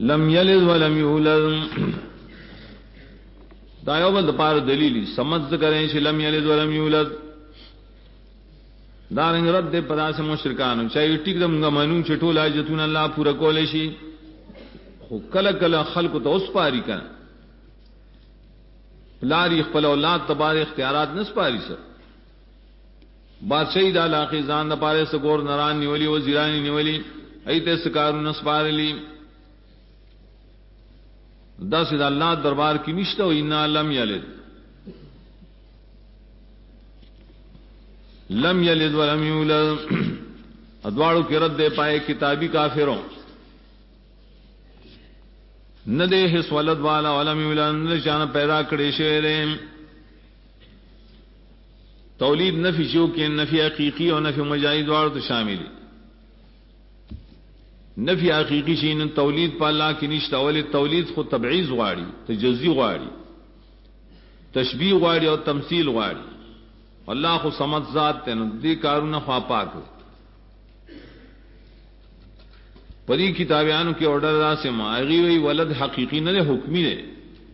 لم یلد ولم یولد دا یو بل پار دلیلی سمجھ کریں چې لم یلد ولم یولد دا رنگ رد دے پدا سے مشرکانو چاہیے ټیک دم غمنو چټول حاجتون الله پورا کول شي خو کله کله خلق ته اوس پاری کړه لاری خپل اولاد تبار اختیارات نسپاری سر بادشاہی دا علاقه ځان د پاره سګور نران نیولی وزیرانی نیولی ایته سکارو نسپارلی دا سید الله دربار کې نشته او ان لم یلد لم یلد ولم یولد ادوارو کې رد پائے کتابی کافروں نہ دے ہس ولد والا ولم یولد نہ شان پیدا کړي شه تولید نفی شو کې نفی حقیقی او نفی مجازی دوار تو شامل نفی حقیقی شین تولید په الله کې نشته ول تولید خو تبعیض غواړي تجزی غواړي تشبیه غواړي او تمثيل غواړي الله خو صمد ذات ته نو دې کارونه خوا پاک پری کتابیانو کې اورډر راسه ماغي وی ولد حقیقی نه حکمی نه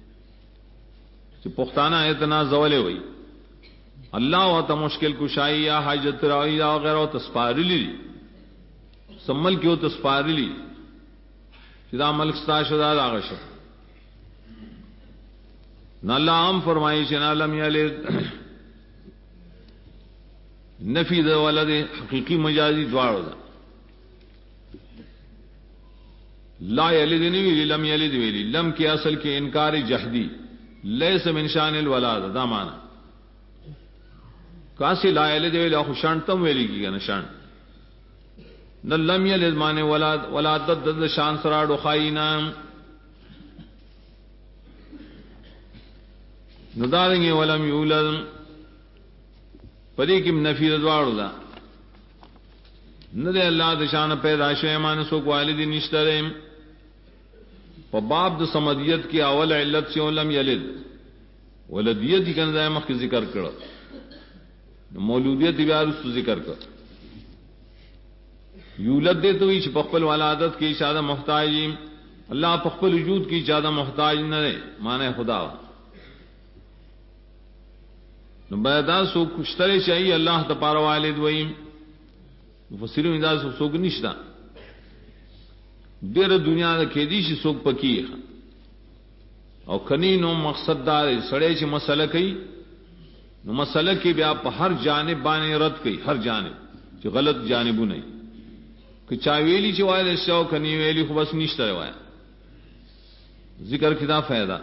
چې پښتانه ایتنا زولې وی الله او ته مشکل کشای یا حاجت راوی یا غیره او تسپارلی سمل کیو تسپارلی چې دا ملک ستا شدا راغشه نه الله هم فرمایي چې نه لم یلد نفی د ولد حقیقی مجازی دواړو ده لا یلد نه ویلی لم یلد ویلی لم کې اصل کې انکار جهدی لیس من شان الولاد دا معنا کاسی لا یلد ویلی خو شان تم ویلی کیږي نه شان نہ لم یلد مانے ولادت د شان سراډو خاینا ندارنګ ولم یولد پدې کې نفی دواړو دا نه د الله د شان پیدا شوی مان سو والد نشته په باب د سمدیت کې اول علت چې لم یلد ولدیت کنه مخ ذکر کړو مولودیت بیا رسو ذکر کړ یولد دے تو ایش پخپل ولادت کی اشادہ محتاج اللہ پخپل وجود کی اشادہ محتاج نہ رہے مانے خدا بیدا سو کشتر چاہیے اللہ تپار والد ویم مفسرین انداز سوک نشتا دیر دنیا دا کھیدیشی سوک پکی او کنی نو مقصد دار سڑے چی مسئلہ کئی نو مسئلہ کی بیا پا ہر جانب بانے رد کئی ہر جانب چی غلط جانبو نہیں کہ چاویلی چی وائد شاو کنی ویلی خو بس نشتا روایا ذکر کتا فائدہ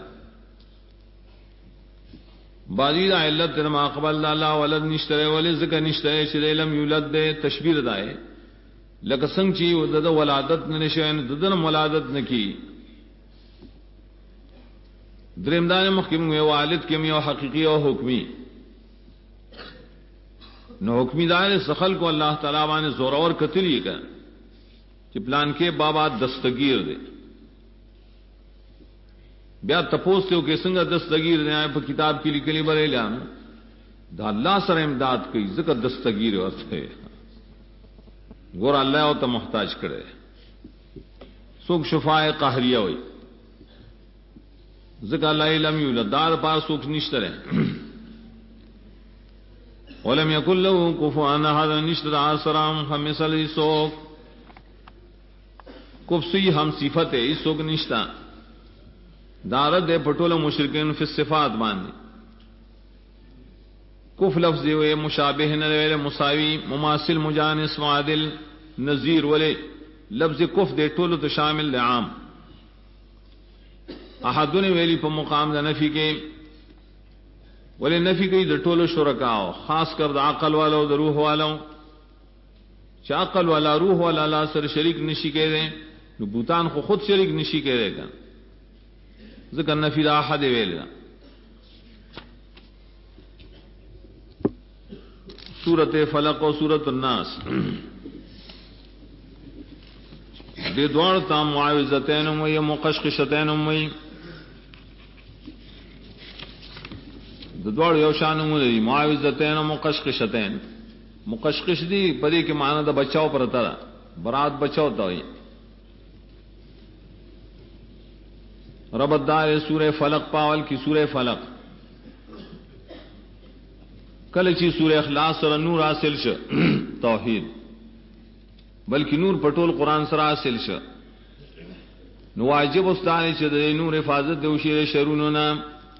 بازی دا علت در ما قبل اللہ ولد نشتا روالی ذکر نشتا ہے چی لم یولد دے تشبیر دائے لکه څنګه چې د ولادت نه نشوین د ولادت نه کی درېمدان محکم وی والد کې یو حقيقي او حکمی نو حکمی دار سخل کو الله تعالی باندې زور اور کتلی کا چې پلان کې بابا دستگیر دے بیا تپوس ته کې څنګه دستگیر نه په کتاب کې لیکلي بره اعلان دا الله سره امداد کوي ذکر دستگیر ورته گور اللہ او ته محتاج کرے سوک شفاء قہریہ ہوئی ذکر اللہ لم یولد دار پاس سوک نشتر ہے ولم یکن له کفوا احد نشتر آسرام ہم مثل سوک کفسی ہم صفت ہے اس سوک نشتا دارت دے پٹول مشرکین فی الصفات باندے کف لفظ ہوئے مشابہ نویل مساوی مماثل مجانس معادل نظیر ولے لفظ کف دے ټولو تو شامل دے عام احدن ویلی په مقام د نفی کې ولے نفی کې د ټولو شرکاو خاص کر د عقل والو د روح والو چې عقل والا روح والا لا سره شریک نشي کېږي نو بوتان خو خود شریک نشي کېږي ځکه نفی د احد ویل سورت فلق و سورت الناس دے دوار تا معاوضتین وی مقشقشتین وی دوار یوشان وی معاوضتین و مقشقشتین مقشقش دی پدی کے معنی دا بچاؤ پر ترا برات بچاؤ تا ہوئی ربدار سورہ فلق پاول کی سورہ فلق کلچی سورہ اخلاص سره نور حاصل شه توحید بلکې نور پټول قران سره حاصل شه نو واجب استاد چې د نور حفاظت د وشي شرونو نه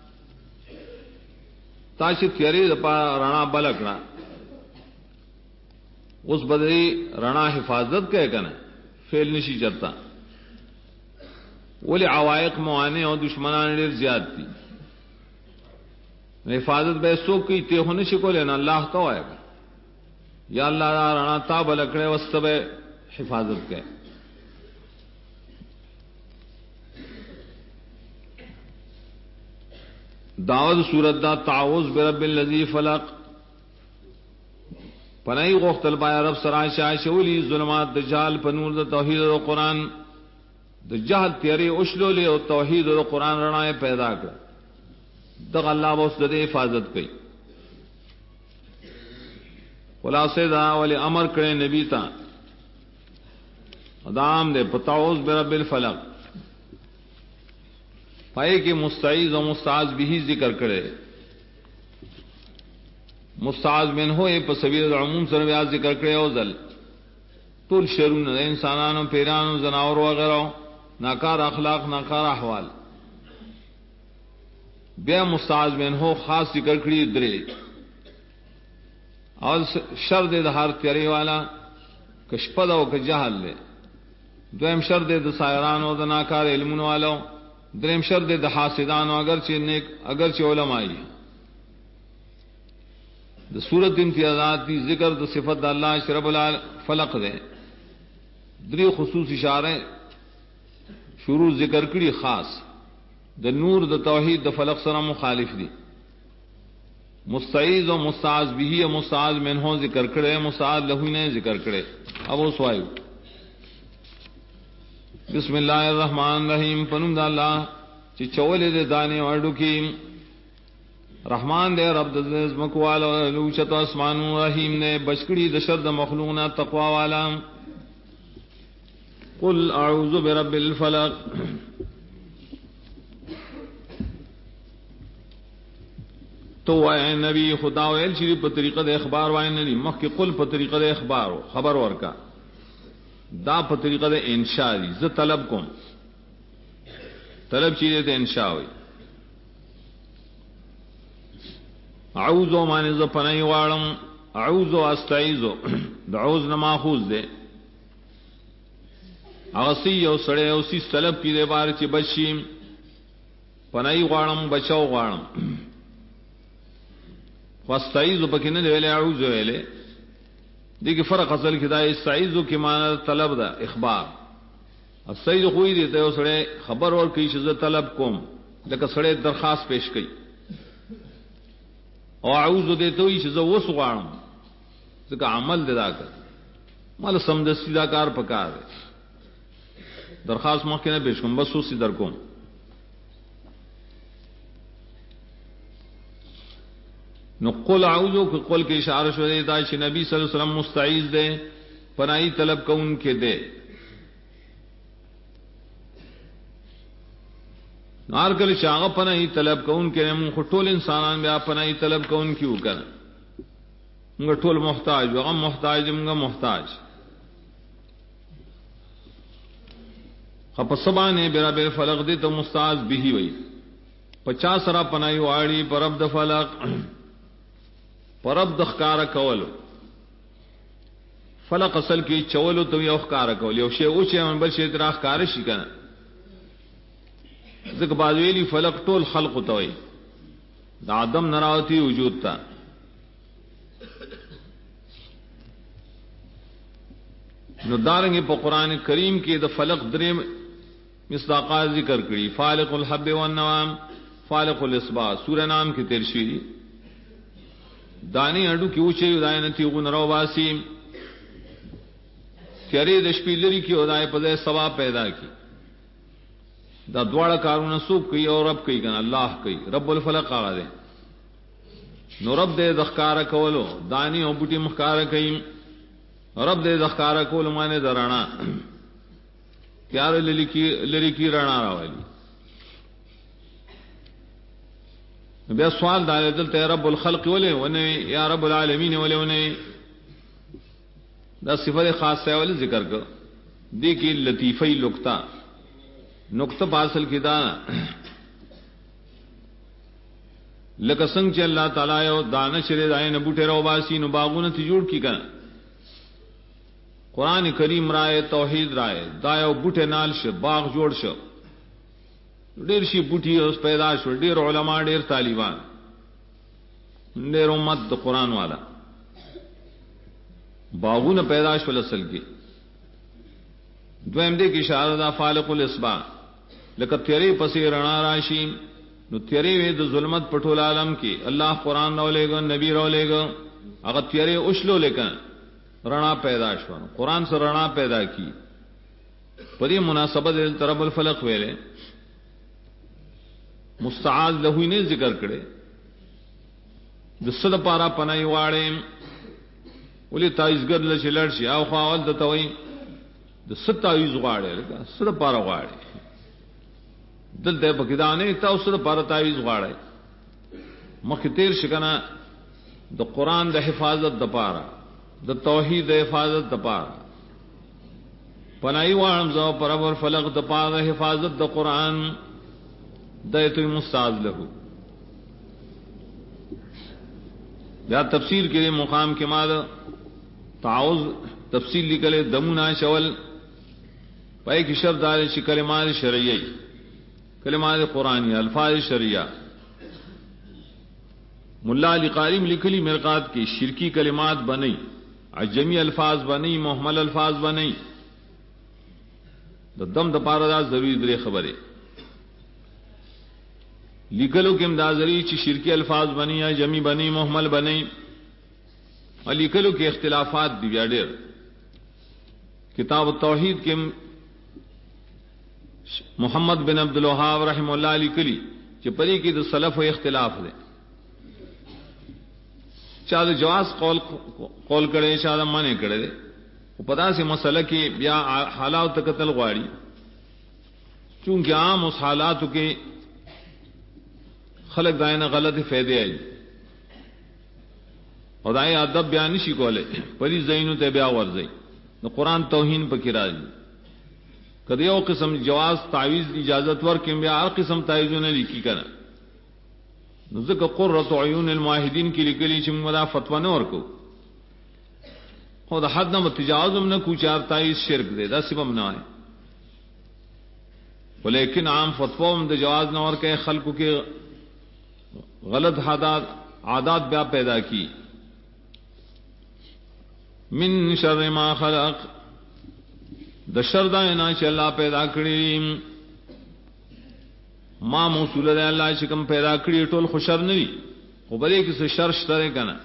تاسو تیاری د رڼا بلکړه اوس بدري رڼا حفاظت کوي کنه فعل نشي چرتا ولی عوائق موانع او دشمنان ډیر زیات دي حفاظت به سو کوي ته هونه شي کولای نه الله ته وایي یا الله رڼا تا بلکړه واستبه حفاظت کوي داود سورت دا تعوذ برب الذی فلق پنای غختل بای رب سرا شاشولی ظلمات د جهل په نور د توحید او قران د جهل تیری اوشلو له او توحید او قران رڼا پیدا کړ دغه الله اوس د حفاظت کوي خلاصه دا ولی امر کړي نبی تا ادم دې پتاوز برب الفلق پای کې مستعیذ او مستعاذ به ذکر کړي مستعاذ منه په سبیل العموم سره بیا ذکر کړي او ځل ټول شرونه انسانانو پیرانو زناور وغیرہ ناکار اخلاق ناکار احوال بیا مستعاذ منه خاص ذکر کړي درې او شر دې د هر تیری والا کشپد او ک جهل له دویم شر دې د سایرانو د ناکار علمونو والو دریم شر دې د حاسدانو اگر چې نیک اگر چې علماء د سورۃ امتیازات دی ذکر د صفت د الله رب الفلق ده درې خصوص اشاره شروع ذکر کړي خاص د نور د توحید د فلق سره مخالف دي مستعیذ او مستعاذ به او مستعاذ منه ذکر کړي مستعاذ له نه ذکر کړي ابو سوایو بسم الله الرحمن الرحیم پنوم د الله چې چولې د دانې وړو کې رحمان دې رب د زمکوال او لوچت اسمانو رحیم نے بشکړي د شر د مخلوق نه تقوا والا قل اعوذ برب الفلق تو اے نبی خدا ویل شری په طریقه د اخبار وای نه دي مخکې قل په طریقه د اخبار خبر ورکا دا په طریقه د انشاء دي ز طلب کوم طلب چیزه د انشاء وي اعوذ معنی ز پنای واړم اعوذ استعیذ دعوذ نه ماخوذ ده اغسی او سړی او سی طلب کی د بار چې بشیم پنای واړم بچاو واړم واستعیذ پکې نه ویلې اعوذ ویلې دغه فرق اصل کې دا استعیذ کې معنی طلب ده اخبار استعیذ خو دې ته سړی خبر ور کوي چې زه طلب کوم لکه سړی درخواست پیش کوي او اعوذ دې ته وي چې زه وس غواړم ځکه عمل دې دا کړ مال سم د سیدا کار پکار درخواست مخکې نه پیش کوم بس وسې در کوم نو قل اعوذ کو قل کې اشاره شوه دا چې نبی صلی الله علیه وسلم مستعیذ ده پناهی طلب کون کې ده نار کله شاغه پناهی طلب کون کې موږ ټول انسانان بیا پناهی طلب کون کې وکړه موږ ټول محتاج وغه محتاج موږ محتاج خپ سبانه برب الفلق دې ته مستعاذ به وي 50 سره پناهی واړي پرب د فلق پرب د ښکارا کولو فلق اصل کې چولو ته یو ښکارا کول یو شی او چې بل شی تر ښکارا شي کنه ځکه بعد ویلی فلق ټول خلق ته وي د آدم نراوتی وجود تا نو دارنګ په قران کریم کې د فلق درې مصداقات ذکر کړي فالق الحب والنوام فالق الاصباح سورہ نام کې تیر شي دانی اډو کې اوچې داینتی غنرو باسي کړي د شپې لري کې ودای په ځای ثواب پیدا کی دا دواړه کارونه سوق کوي او رب کوي کنه الله کوي رب الفلق هغه ده نو رب دې ذکر کولو دانی او بوټي مخکار کوي رب دې ذکر کول معنی درانا پیار لری کی رڼا راولي بیا سوال دا دلته رب الخلق ولې ونه یا رب العالمین ولې ونه دا صفت خاصه ولې ذکر کړ دې کې لطیفه نقطه حاصل کیدا لکه څنګه چې الله تعالی یو دانه شری دای نه بوټه راو باسي نو باغونه ته جوړ کی کنه قران کریم رائے توحید رائے دا یو بوټه نال شه باغ جوړ شو ډیر شي بوټي اوس پیدا شو ډیر علما ډیر طالبان ډیر امت د قران والا باغونه پیدا شول اصل کې دویم دې کې اشاره دا فالق الاسباع لکه تیرې پسې رڼا راشي نو تیرې وې د ظلمت پټول عالم کې الله قران راولېګو نبی راولېګو هغه تیرې اوښلو لیکن رڼا پیدا شو قران سره رڼا پیدا کی په دې مناسبت د رب الفلق ویلې مستعاذ له نه ذکر کړي د صد پارا پنای واړې ولې تایزګر له چلړ شي او خاول د توي د 27 غواړي لکه صد پارا غواړي دلته پکې دا نه تاسو د پارا 23 غواړي مخ تیر شکنه د قران د حفاظت د پارا د توحید د حفاظت د پارا پنای واړم زو پرور فلق د پارا حفاظت د قران دایته مستعاذ له یا تفسیر کې مقام کې مال تعوذ تفصیل لیکل دمنا شول پای کې شرط دار شي کلمات شرعیه کلمات قرآنی الفاظ شرعیه مولا علی قاریم لیکلی مرقات کې شرکی کلمات بنئ عجمی الفاظ بنئ محمل الفاظ بنئ د دم د پاره دا ضروری درې خبره لیکلو کې امدازری چې شرکی الفاظ بنئ یا جمی بنئ محمل بنئ لیکلو کې اختلافات دی بیا ډېر کتاب التوحید کې محمد بن عبد الوهاب رحم الله علی کلی چې پرې کې د سلف او اختلاف دی چا د جواز قول کړي چا د منع کړي او په داسې مسله کې بیا حالات قتل غواړي چونکه عام اوس حالاتو کې خلق داینه غلط فائدې ای او دای ادب بیان نشي کوله پری زینو ته بیا ورځي نو قران توهین پکې راځي کله یو قسم جواز تعویذ اجازت ورکې بیا هر قسم تعویذونه لیکي کنه نو ځکه قرة عیون الموحدین کې لیکلي چې موږ دا فتوا نه ورکو خو د حد نه تجاوز هم نه کو چار تعویذ شرک دی دا سبب نه وای ولیکن عام فتوا هم د جواز نه ورکې خلکو کې غلط عادات بیا پیدا کی من شر ما خلق د شر دا نه چې الله پیدا کړی ما موصول دی الله چې کوم پیدا کړی ټول خوشر نه وي خو بلې کې څه شر شته کنه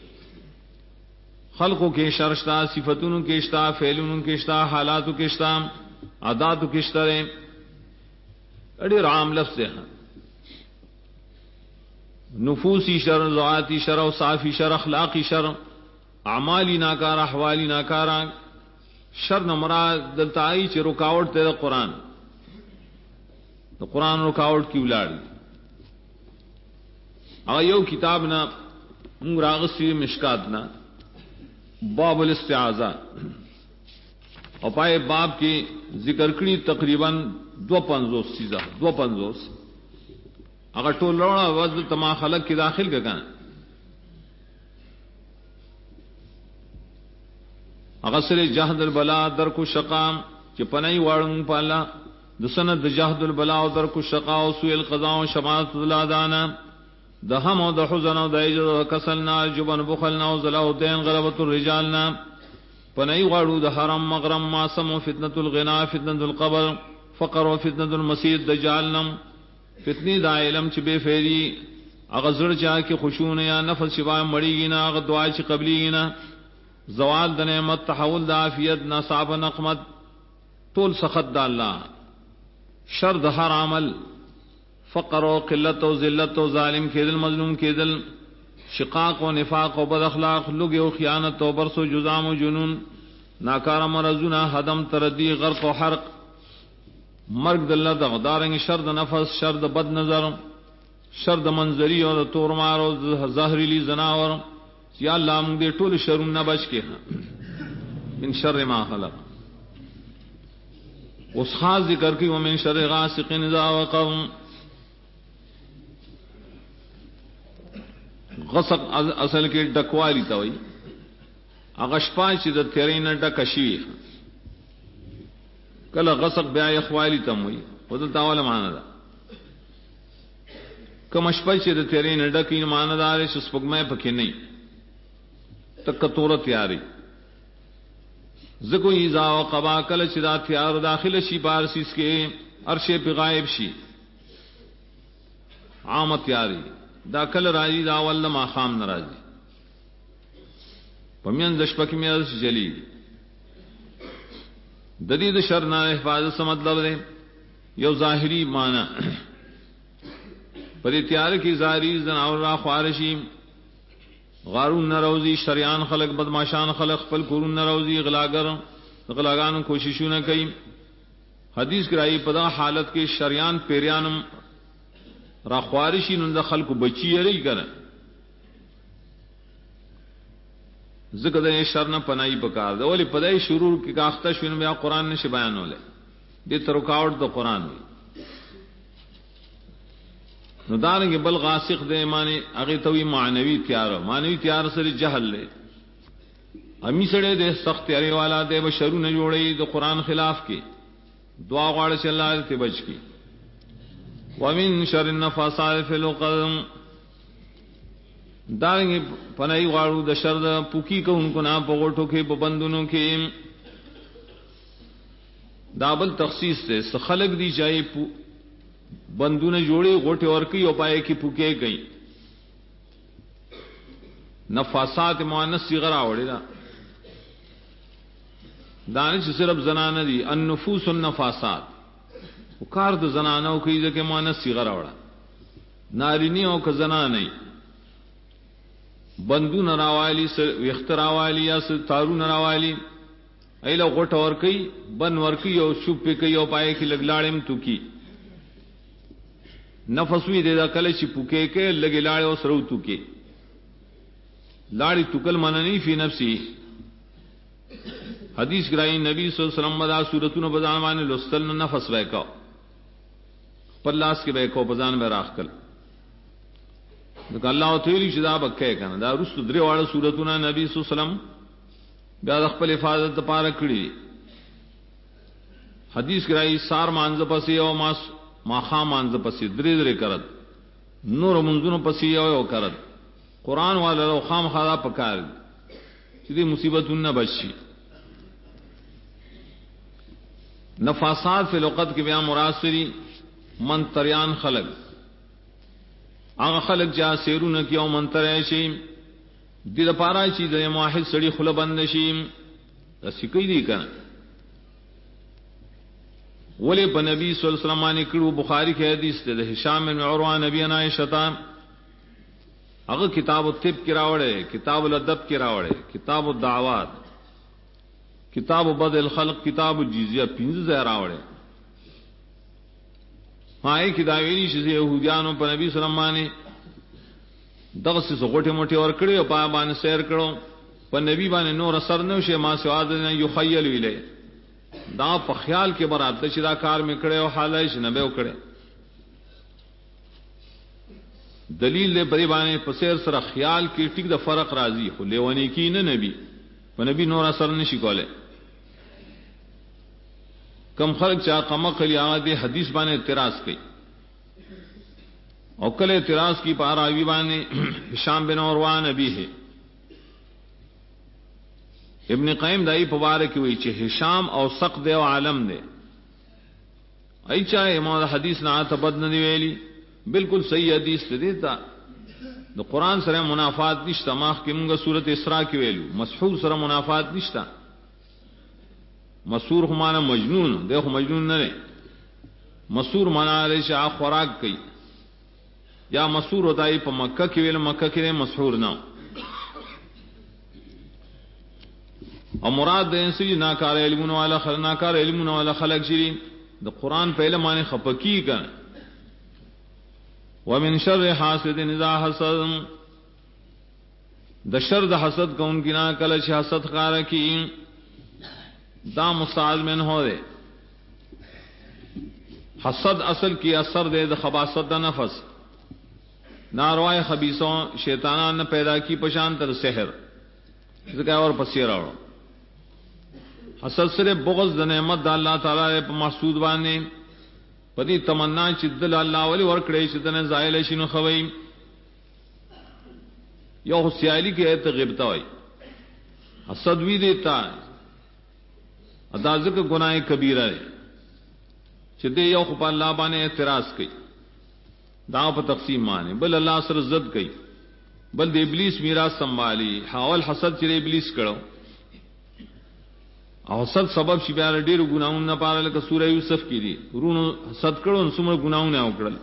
خلقو کې شر شته صفاتونو کې شته فعلونو کې شته حالاتو کې شته عاداتو کې شته اړي عام لفظ ده نفوسی شر ذاتی شر او صافی شر اخلاقی شر اعمالی ناکار احوالی ناکار شر نه مراد دلته ای چې رکاوټ ته قرآن د قرآن رکاوټ کی ولاړ او یو کتاب نه موږ راغسی مشکات نه باب الاستعاذہ او پای باب کې ذکر کړی تقریبا 250 چیزه 250 اگر ټول لوړه وځ تما خلق کې داخل کړه اگر سره جهد البلا در کو شقام چې پنای واړم پالا د سند جهد البلا او در کو شقا او سوء القضاء او شماتت الادانا د هم او د حزن او د اجر کسلنا جبن بخلنا او زلاو دین غلبت الرجالنا پنای واړو د حرام مغرم ما سم فتنه الغنا فتنه القبر فقر او فتنه المسيح دجالنا فتنی دا علم چې بے فیری هغه زړه چا کې خشونه یا نفس شبا مړیږي نه هغه دعا چې قبليږي نه زوال د نعمت تحول د عافیت نصاب نقمت طول سخط د الله شر د هر عمل فقر او قلت او ذلت او ظالم کېدل مظلوم کېدل شقاق او نفاق او بد اخلاق لوګي او خیانت او برسو جزام او جنون ناکار مرزونه هدم تردی غرق او حرق مرگ د الله د غدارنګ شر د نفس شر د بد نظر شر د منظری او د تورمار او زهرلی زناور یا الله موږ دې ټول شرونه بچ کې من شر ما خلق. اوس خاص ذکر کوي ومن شر غاسق اذا وقب. غسق اصل کې ډکوالی ته وایي هغه شپه چې د تیرې نه ډکه شي. کله غسق بیا یخوالی ته وایي په دلته اوله معنا ده. کوم شپه چې د تیرې نه ډکې معنا ده چې سپګمې پکې نه تک تور تیاری زکو ایزا و قبا کل چې دا تیار داخل شي بارسیس کې عرش په غائب شي عام تیاری دا کل راځي دا ول ما خام ناراضي پمین د شپه کې مې جلی د دې د شر نه حفاظت څه مطلب دی؟ یو ظاهری معنی پر تیار کې ظاهری زناور را خوارشی غارون نروزی شریان خلق بدماشان خلق خپل کورون نروزی غلاګانو کوششونه کوي. حدیث کرائی پدا حالت کې شریان پیریانم را خوارشی نن د خلکو بچی یری کړه ذکر د شر نه پناهي پکار دا ولی پدای شروع کې کاخته شونه بیا قران نشه بیانوله دې تر رکاوټ د قران وي نو دانګ بل غاسق دې معنی هغه توي معنوي تیار سره جهل له امی سره دې سخت تیاری والا دې بشرونه جوړي د قران خلاف کې دعا غواړي چې الله دې بچ کی. ومن شر النفاثات في العقد دانګ پنای غواړو د شر د پوکی کوونکو نه په غټو کې په بندونو کې دابل تخصیص سے خلق دی جای بندونه جوړي غټي ورکی او پای کې پوکې گئی. نفاسات مؤنث صيغه راوړي دا دانش صرف زنانه دي النفوس النفاسات وکار د زنانو کې ځکه مؤنث صيغه راوړه نارینه او که زنانه بندونه راوالي اختراوالی یا تارونه راوالي ایله غټ ورکی بن ورکی او شوپ کوي او پای کې لګلاړم تو کی نفسوی دے دا کله چې پوکې کې لګی لاړ او سرو تو کې لاړی توکل مننی فی نفسی. حدیث کرائی نبی صلی اللہ علیہ وسلم دا سورتون بزان معنی لستل نفس بیکاو پر لاس کې بیکاو بزان بے راخکل دکا اللہ تعالی شدا بکے کنا دا رست درې واړه سورتون نبی صلی اللہ علیہ وسلم بیا د خپل حفاظت لپاره کړی. حدیث کرائی سار مانځ پسې او ما خامانځ پسې درې کرد نور منځونو پسې یو کرد قران والا لو خام خدا پکار چې دې مصیبتونه بچي. نفاسات فی الوقت کې بیا مراسری منتریان خلق هغه خلق جا سیرونه کې او منترای شي دې لپاره چې د واحد سړي خله بند شي رسې کوي دي کنه ولی په نبی صلی الله علیه وسلم باندې کړو. بخاری کې حدیث ده هشام بن عروه نبی انا عائشہ هغه کتاب الطب کې راوړې کتاب الادب کې راوړې کتاب الدعوات کتاب بدء الخلق کتاب الجزیه 15 ځای راوړې. هاي کې دا ویلي چې يهوديانو په نبی صلی الله علیه وسلم باندې دغه څه غوټه موټي ور کړې او په باندې سیر کړو په نبی باندې نور اثر نه شي ما سواد نه یخیل ویلې دا په خیال کې براته چې دا کار مې کړو حالای نه به وکړي. دلیل له پرې باندې په سیر سره خیال کې ټیک د فرق راځي خو لیونی کې نه نبی په نبی نور اثر نشي کوله. کم خلق چا قمقلی آدی حدیث باندې اعتراض کوي او کله اعتراض کی پاراوی باندې هشام بن عروه نبی ہے. ابن قیم دای په واره کې وی چې هشام او سق دی او عالم دی ای چا امام حدیث نه تبد نه ویلی بالکل صحیح حدیث دی تا د قران سره منافات نشته. ماخ کې موږ سورته اسراء کې ویلو مسحور سره منافات نشته. مسحور خو معنا مجنون دی خو مجنون نه دی. مسحور معنا لري چې خوراک کوي یا مسحور ودای په مکه کې ویل مکه کې مسحور نه او مراد د انسان ناکار علمونه والا ناکار علمونه والا خلق شری د قران په علم باندې خپکی کړه ومن شر حاسد اذا حسد د شر د حسد کون کی نا کل چې حسد خار کی دا مستعاذ من ہو دے. حسد اصل کی اثر دے د خباثت د نفس ناروائے خبیثوں شیطانان نے پیدا کی پشان تر سحر ذکر اور پسیر اور حسد صرف بغض د نعمت د اللہ تعالی په محسود باندې پدی تمنا چې دل الله ولی ورکړي چې دنه زایل شنو خوي یو سیالی کې ایت غیبتا وای حسد وی دیتا ادا ذکر گناہ کبیرہ ہے چې دې یو خو په الله باندې اعتراض کوي دا په تقسیم باندې بل الله سره ضد کوي بل د ابلیس میراث سنبالي حاول حسد چې ابلیس کړو او حسد سبب شي بیا ډېر ګناہوں نه پاره لکه سوره یوسف کې دي ورونو حسد کړو څومره ګناہوں نه وکړل.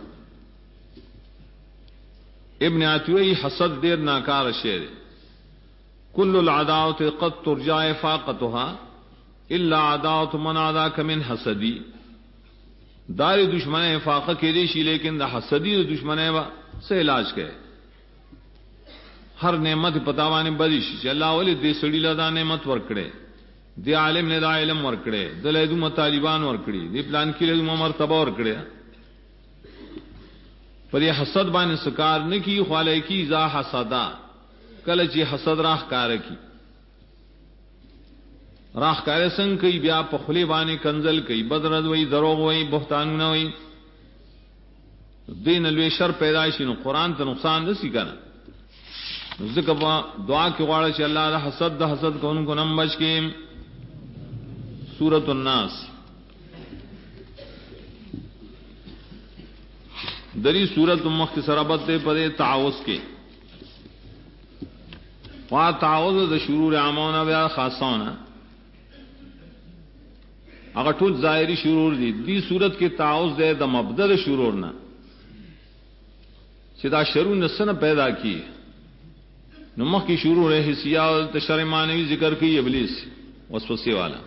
ابن عتیوی حسد ډېر ناکار شی دی. کل العداوت قد ترجع فاقتها الا عداوت من عداك من حسدی. دار دشمن فاقہ کې دي شي لیکن د حسدی دشمن با سے علاج کړي. هر نعمت پتاوانه بدی شي چې الله ولې دې سړی له دا نعمت ورکړي دی عالم نے دا علم ورکړي د لیدو طالبان ورکړي دی پلان کې له مرتبه ورکړي پر یہ حسد باندې سکار نه کی خاله کی ذا حسدا کله چې حسد راخ کار کی راخ کار څنګه کوي بیا په خلی باندې کنزل کوي بدرد وای دروغ وای بهتان نه وای دین لوی شر پیدا شي نو قران ته نقصان نسی کنه ذکر دعا کې غواړي چې الله د حسد کوونکو نم بچ کې. سورۃ الناس دری سورۃ مختصر بت پر تعوذ کے وا تعوذ د شرور عامونه بیا خاصونه هغه ټول ظاهری شرور دي. دی صورت کې تعوذ د مبدل شرور نه چې دا شرور نسنه پیدا کی نو مخ کی شرور حسیہ او تشریع معنوی ذکر کی ابلیس وسوسه والا.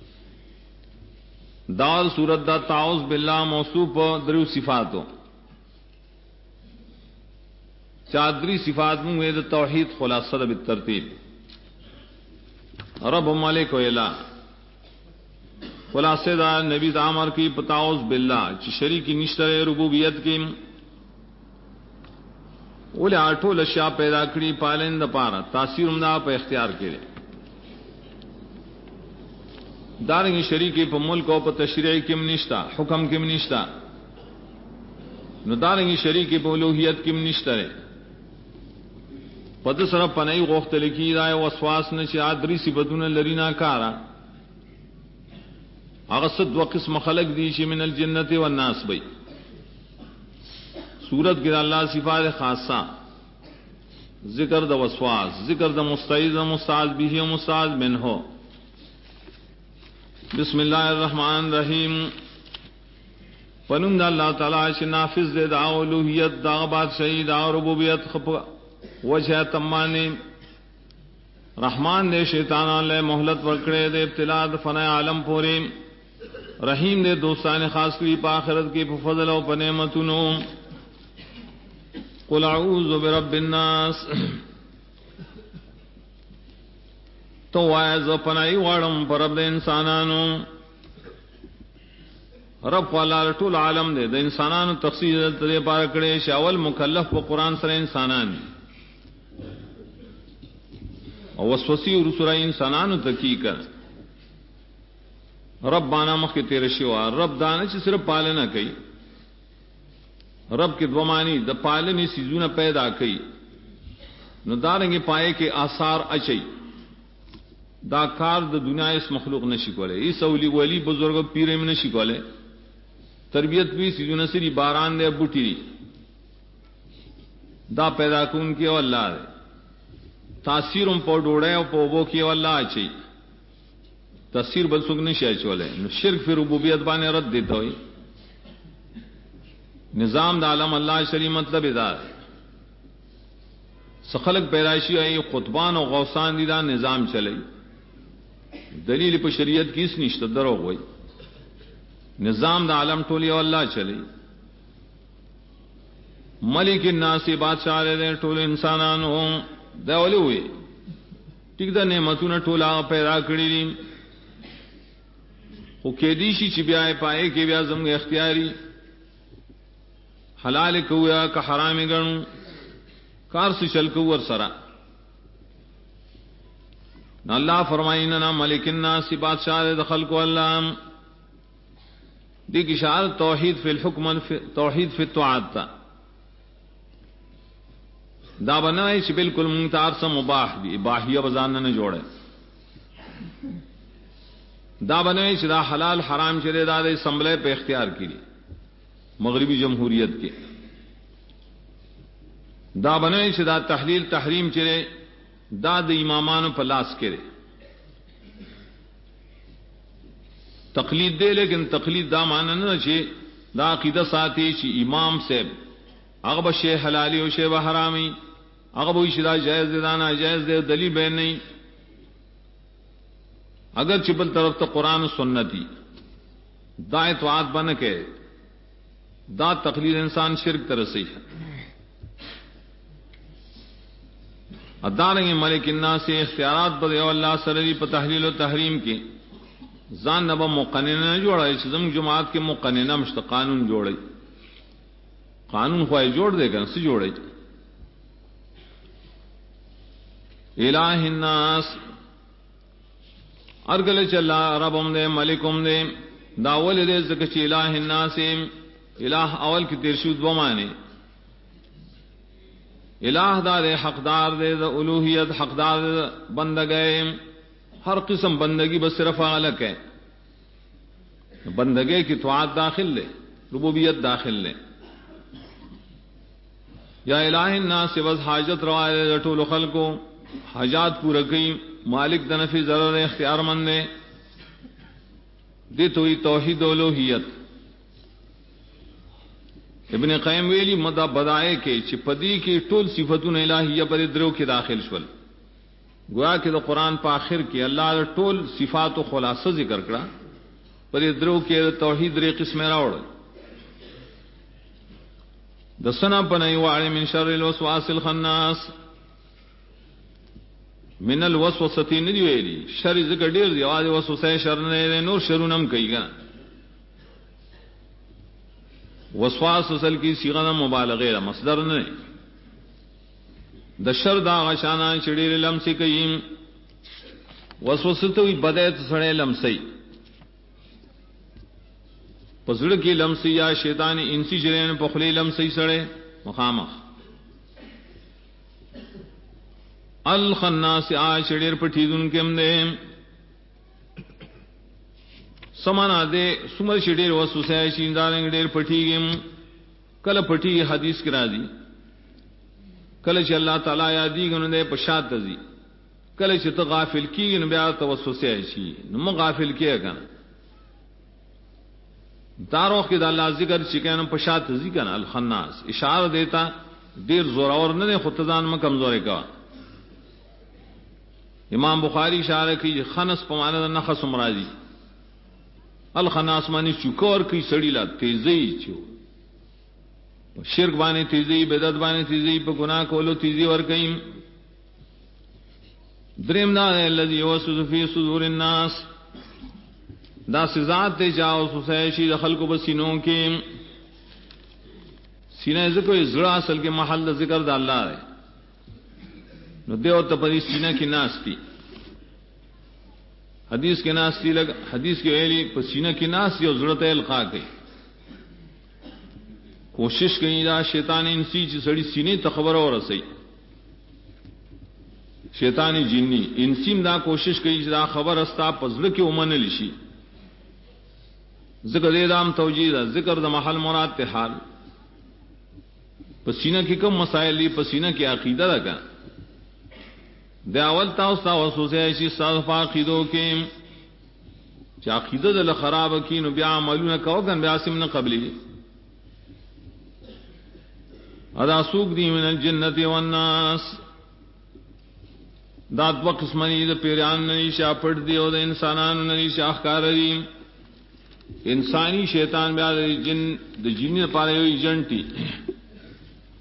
دار صورت دا تعوذ باللہ موصوف درو صفاتو چادری صفات میں د توحید خلاصہ بالترتیب رب مالک و الہ خلاصے دا نبی امر کی تعوذ باللہ چې شریک نشته ربوبیت کې ولې اټول اشیاء پیدا کړی پالند پارا تاثیر امدا په اختیار کړي دارنگی شریکی پا ملک او پا تشریع کم نشتا حکم کم نشتا نو دارنگی شریکی پا الوہیت کم نشتا رے پا دسر پنائی غوخت لکی دائے وسواس نچی آدری صفتون لرینا کارا اغسط و قسم خلق دیشی من الجنت والناس بی سورت کی اللہ صفات خاصہ ذکر دا وسواس ذکر دا مستعیز دا مستعاذ بھی و مستعاذ من ہو. بسم اللہ الرحمن الرحیم پنم دا اللہ تعالی چې نافذ دے دا الوہیت دا بادشاہی دا ربوبیت خپ وجہ تمانی رحمان دے شیطان علیہ مہلت ورکڑے دے ابتلاء فنا عالم پوری رحیم دے دوستان خاص کی پا آخرت کی فضل و پنعمتونو. قل اعوذ برب الناس تو وایز پنائی واړم پر رب د انسانانو رب والا ټول عالم دے د انسانانو تخصیص ته پار کړي شاول مکلف په قران سره انسانان او وسوسه ورسره انسانانو تحقیق رب باندې مخ کې تیر شو رب دانه چې صرف پالنه کوي رب کې دوه معنی د پالنې سيزونه پیدا کوي نو دارنګه پائے کې آثار اچي دا کار د دنیا اس مخلوق نشي کولای ایس اولی ولی بزرگ پیر هم نشي کولای تربیت بھی سيزونه سری باران دے بوټي دا پیدا کون کې الله دے تاثیرم په ډوړې او په وبو کې الله اچي تاثیر بل څوک نشي اچولای نو شرک فی ربوبیت باندې رد دیتا وي نظام د عالم الله شری مطلب دا سخلق پیدائشی ای قطبان او غوثان دي دا نظام چلی دلیل په شریعت کې اس نشته دروغ وای نظام د عالم ټولی او الله چلی ملک الناس بادشاہ دے ټول انسانانو دا ولې وي ټیک دا نعمتونه ټول پیدا کړی دي خو کې دي چې بیا پای کې بیا زموږ اختیاري حلال کویا که حرام غنو کار څه چل کو ور سره الله فرماینا ملک الناس بادشاہ د خلق الله دې کی اشاره توحید فی الحکم توحید فی الطاعات دا بنای چې بالکل منتار سم مباح دی اباحیه بزان نه جوړه دا بنای چې دا حلال حرام چره دا د اسمبلی په اختیار کړي مغربی جمهوریت کې دا بنای چې دا تحلیل تحریم چره دا د امامانو په لاس کې تقلید دی لیکن تقلید دا معنی نه چې دا عقیده ساتي چې امام صاحب هغه شی حلالي او شی حرامي هغه به شی دا جائز دی دا ناجائز دی دلیل بیان نه اگر چې بل طرف ته قران او سنت دي دا اطاعت بنه کې دا تقلید انسان شرک ترسي ادارنګ ملک الناس اختیارات به الله سره په تحلیل او تحریم کې ځان نه به مقننه نه جوړای چې زموږ جماعت کې مقننه مشت قانون جوړي قانون خو یې جوړ دی کنه څه جوړي الہ الناس ارګل چلا ربم دې ملکم دې داول دې زکه چې الہ الناس الہ اول کې تیر شو دو معنی الہ دار حقدار دے الوہیت حقدار بندگی ہر قسم بندگی بس صرف الگ ہے بندگی کی طاعت داخل لے ربوبیت داخل لے یا الہ الناس بس حاجت روائے رٹول خلقو حاجات پورا کی مالک دنفی ضرر اختیار مند نے دی توئی توحید الوہیت ابن قیم ویلی مدا بدائے کے چپدی کی ټول صفاتونه الہیہ پر درو کې داخل شول گویا کہ دا قرآن پا آخر کی اللہ دا ټول صفات و خلاصہ ذکر کرا پر درو کې توحید ری قسم راوړ دسنا پنای وعلی من شر الوسواس الخناس من الوسوسه ندی ویلی شر ذکر ډیر دی واځي وسوسه شر نه نور شرونم کوي ګا وسواس اصل کی صيغه مبالغه مصدر نه د شر دا غشانا چړي لمسي کوي وسوسه ته بدایت سره لمسي پزړه کې لمسي یا شیطان انسی جرین په خلی لمسي سره مخامخ الخناس عاشر پټیدون کېم نه سمانا دے سمر شډیر وسوسه شي دانګ ډیر پټیګم کله پټی حدیث کرا دي کله چې الله تعالی یادی غنه دے پشاد دي کله چې ته غافل کیږي نو بیا ته وسوسه شي نو م غافل کیږي کنه دارو کې د الله ذکر چې کنه پشاد دي کنه الخناس اشاره دیتا ډیر زور اور نه خدان م کمزورې کا امام بخاری اشاره کوي خنس په معنا د نخس مرادي الخناس معنی چکور کی سړی لا تیزی چو شرک باندې تیزی بدعت باندې تیزی په ګناه کولو تیزی ور کئم دریم دا الذي يوسوس في صدور الناس دا سزات ته جاو سوسه شي د خلکو بسینو کې سینې ذکر زړه اصل کې محل ذکر د الله دی نو دیو ته په سینې کې ناشتي حدیث کے ناس تی لگ حدیث کے ویلی پسینہ کی ناس یو زړه ته القا کوي کوشش کوي دا شیطان انسی چې سړی سینې ته خبر ورسي شیطانی جنی انسیم دا کوشش کوي چې دا خبر استا پزړه کې ومنل شي ذکر دې دام توجیه دا ذکر د محل مراد ته حال پسینہ کې کوم مسائل دي پسینہ کې عقیده ده کا دا اول تاسو وسوسه شي صرف عقیدو کې چې عقیده د خراب کینو بیا عملونه کوګن بیا سم نه قبلي ادا سوق دی من الجنه والناس دا د قسمنی د پیران نه شاپړ دی او د انسانانو نه شاخکار دي انسانی شیطان بیا د جن د جن لپاره یو ایجنټي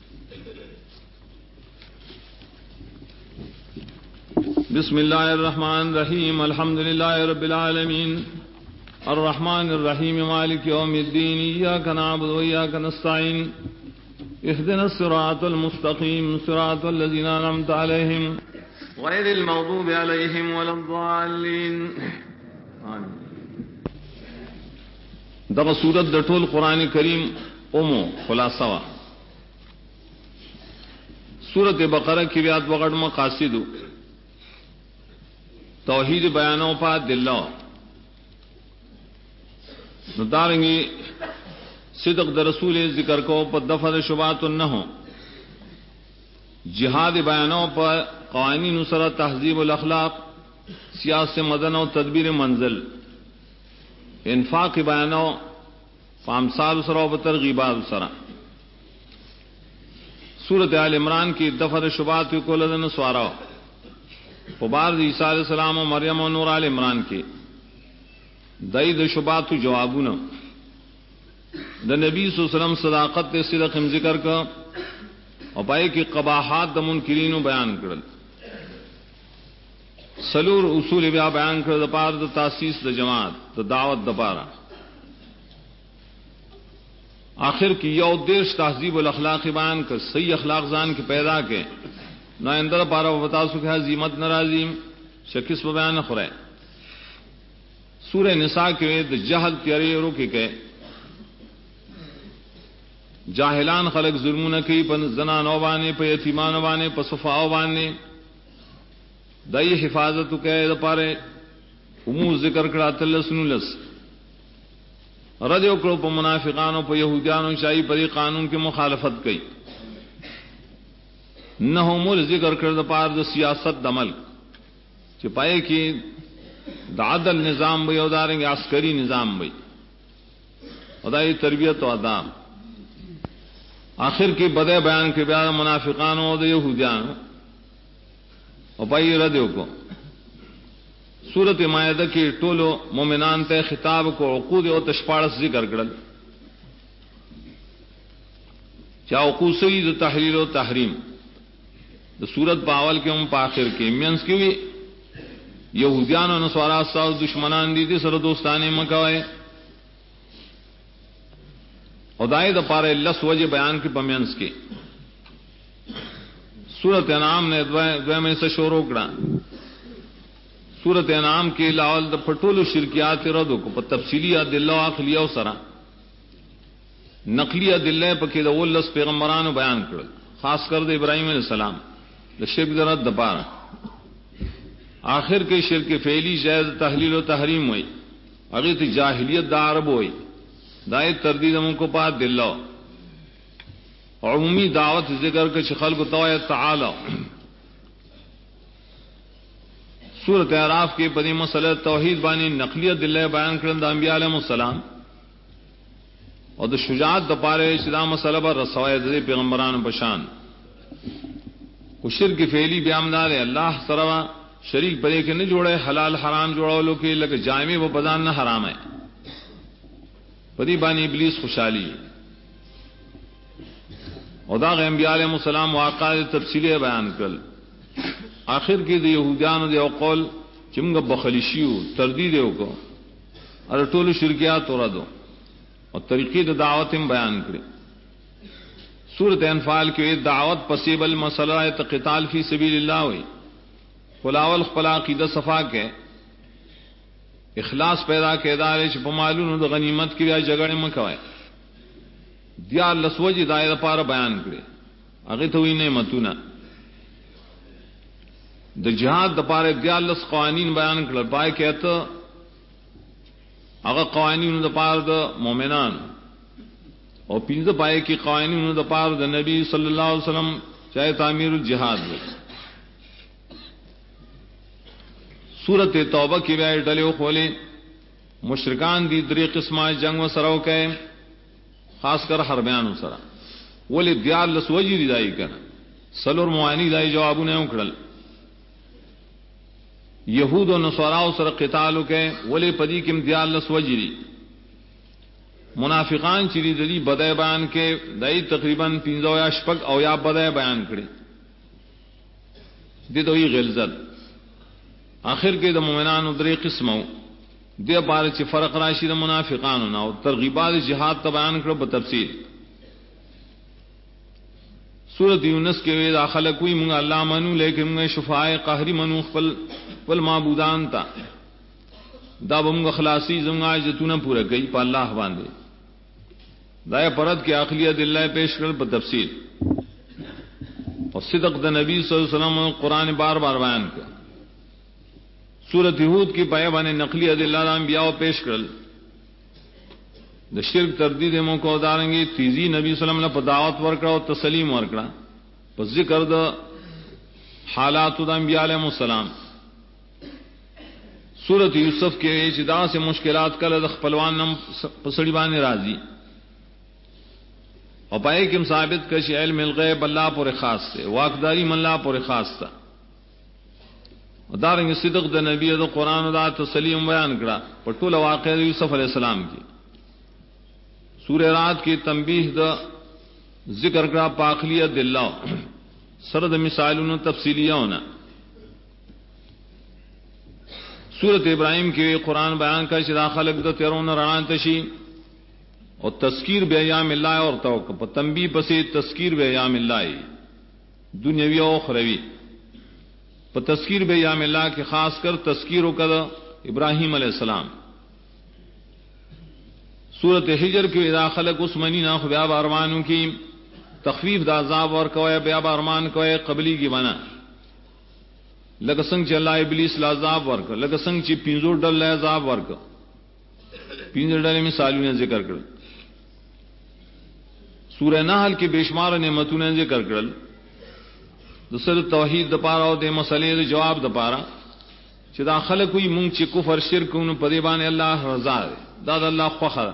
बिस्मिल्लाहिर्रहमानिर्रहीम अल्हम्दुलिल्लाहि रब्बिल आलमीन अर्रहमानिर्रहीम मालिकि यौमिद्दीन इय्याका नअबुदु व इय्याका नस्तईन इहदिनस सिरातल मुस्तकीम सिरातल लज़ीना अनअमता अलैहिम गैरिल मग़दूबि अलैहिम वलद्दाल्लीन आमीन। दगा सूरत द टोल कुरान करीम ओमो खुलासा वा सूरत बकरा की व्याद वगड़ मकासिदु तौहीद बयानों पा दिल्ला नुदारंगी सिदक द रसूल जिक्र को पर दफर शुबात न हो जिहाद बयानों पर क़वानीन नुसरत तहज़ीब अल अखलाक सियासत मदन और तदबीर मंजिल इन्फाक बयानों पामसाल सरा व तरगीबात सरा सूरत आल इमरान की दफर शुबात को लदन स्वारा पुबार ईसा अलैहिस्सलाम और मरियम और नूर आल इमरान के दईद शुबात जवाबुन द नबी सल्लल्लाहु अलैहि वसल्लम सदाकत सिदक जिक्र का और पाए की कबाहात द मुनकिरीन बयान करल सलूर उसूल ब्या बयान कर द पार द तासीस द जमात द दावत द पारा आखिर की यह उद्देश्य तहजीब अल अखलाक बयान कर सही अखलाक जान के पैदा के न अंदर पारा बता सुखा जीमत नाराजीम शकिस बयान खुराए सूरह निसा के द जहल त्यारे रोके के जाहिलान खलक जुल्म न की पन जना नौबाने पे यतीमान वाने पसफाओ वाने दई हिफाजत के पारे उमूर जिक्र करा तलसनुलस रदो करो पर मुनाफिकानों पर यहूदियानों शाही पर कानून की मुखालफत कई न होमुल जिक्र कर पार द सियासत दमल चिपाए की दादल निज़ाम बई उदारेंगे आस्करी निज़ाम बई उदाई तरबियत और आदाम आखिर की बदे बयान के बयान मुनाफिकानों और यहूदियानों और पाई रदो को सूरत मायदा की टोलो मोमिनान ते खिताब को उकूद और तशपाड़स जिक्र करल क्या उकूसई द तहरीर और तहरीम द सूरत पावल के आखिर के मींस की भी यहूदियान और नस्वारा साल दुश्मनान दी थी सर दोस्ताने मकाए उदाय द पारे लस वजह बयान के पमियंस के सूरत अनाम ने द्वय में से शोर रोकड़ा सूरत अनाम के लावल द फटोल शिरकियात रदो को तफसीलिया दिल्ला अखलिया सरा नकलिया दिल्ला पके द लस पैगम्बरान बयान कर खास कर द इब्राहिम अलैहिस्सलाम द शिरक दरद दपारा आखिर के शिरक फेली जायज तहलील और तहरीम हुई अगित जाहिलियत दा अरब हुई दाए तरदीद को पा दिल्ला अमूमी दावत जिक्र के शखल को तवाय तआला सूरत आराफ के पदी मसला तौहीद बानी नकलियत दिल्ला बयान करन द अंबिया अलैहिस्सलाम और द शुजात द पारे इस्लाम मसला पर रसवाय द पैगंबरान पशान शिरक फेली ब्यामदार अल्लाह सरवा शरीक बने के न जोड़े हलाल हराम जोड़ा लो के लगे जायमे वो बदान न हराम है पदी बानी इब्लीस खुशहाली उदा अंबिया अलैहिस्सलाम वाक़ा तफसील बयान कर आखिर की यहूदियान दे कौल चिमग बखलिशियो तरदीद को अरे टोल शिरकियात तोड़ा दो और तरीक़े द दावत बयान करे सूरत अनफाल के दावत पसीबल मसला क़िताल फी सबीलिल्लाह हुई खुलावल खला क़ीदा सफ़ा के इखलास पैदा के दारे मालूम गनीमत की जगह मकवाए दिया लसवज दायर पार बयान करे अगे तो इन्हें मतूना द जिहाद द पारे दिया लस क़वानीन बयान कर पाए कहता अगर क़वानीन द पार द मोमिनान और पिंज पाए की क़वानीन द पार द नबी सल्लल्लाहु अलैहि वसल्लम चाहे तामीरुल जिहाद हो सूरत तौबा की व्याय डले खोले मुशरिकान दी दरी किस्मा जंग व सरव के खासकर हर बयान सरा बोले दियाल लसवजी दाई कर सलोर मुआनी दाई जवाब ने उखड़ल यहूद और नसवाराओ सर क़िताल के बोले पदी किम दियाल लसवजी मुनाफिकान चिरी दली बदय बयान के दई तकरीबन 3 या शपक और या बदय बयान करे दे तो ही गिलजत آخر کې د مؤمنانو درې قسمو دې بار چې فرق راشي د منافقانو نه او ترغیبات جهاد ته بیان کړو په تفصیل. سورۃ یونس کې دا خلک وی موږ الله منو لیکن موږ شفاعه قهری منو خپل معبودان ته دا موږ خلاصي زموږ حاجتونه پوره کوي په الله باندې. دا پرد کې عقلی ادله پیش کړل په تفصیل او صدق د نبی صلی الله علیه وسلم قرآن بار بار بیان کړ. سورۃ ہود کی پایه باندې نقلی ادله د انبیاء پیش کړل. د شرک تردید مو کو دارنګي تیزی نبی صلی الله علیه وسلم په دعوت ورکړه او تسلیم ورکړه په ذکر د حالات د انبیاء علیهم السلام. سورۃ یوسف کې چې دا سه مشکلات کله د خپلوان نم پسړی باندې راځي او پای کې ثابت کړي علم الغیب الله پر خاص ہے واقداری من الله پر خاص تا. دارنګ صدق د نبی د قران او د تسلیم بیان کړه په ټول واقعې د یوسف علی السلام کې. سورہ رات کی تنبیہ دا ذکر کرا پاخلیت دلہ سرد مثالوں تفصیلیاں. سورۃ ابراہیم کی قرآن بیان کا شدا خلق دا تیرون ران تشی اور تذکیر بے ایام اللہ اور توقع تنبیہ پسی تذکیر بے ایام اللہ دنیاوی و اخروی پر تذکیر بے ایام اللہ کے خاص کر تذکیر و قد ابراہیم علیہ السلام. سورۃ حجر کی اذا خلق اسمنینا خو بیا ارمانوں کی تخفیف دا عذاب اور کوئے بیا ارمان کوئے قبلی کی بنا لگ سنگ چ اللہ ابلیس لا عذاب ورک لگ سنگ چ پینزو ڈل عذاب ورک پینزو ڈل مثالوں نے ذکر کر. سورہ نحل کی بے شمار نعمتوں نے ذکر کر. دوسر توحید د پارا او د مسئلے د جواب د پارا چې دا خلق وي مونږ چې کفر شرک نو په دې باندې الله رضا دا د الله خوخه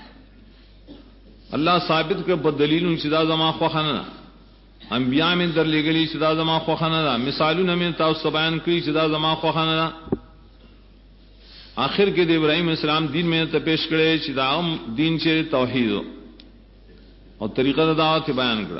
الله ثابت کړ په دلیلونو چې دا زما خوخه نه انبیاء من در لګلی چې دا زما خوخه نه مثالونه من تاسو بیان کړی چې دا زما خوخه نه. آخر کې د ابراهیم اسلام دین میں ته پیش کړي چې دا دین چې توحید او طریقه د دعوت بیان کړه.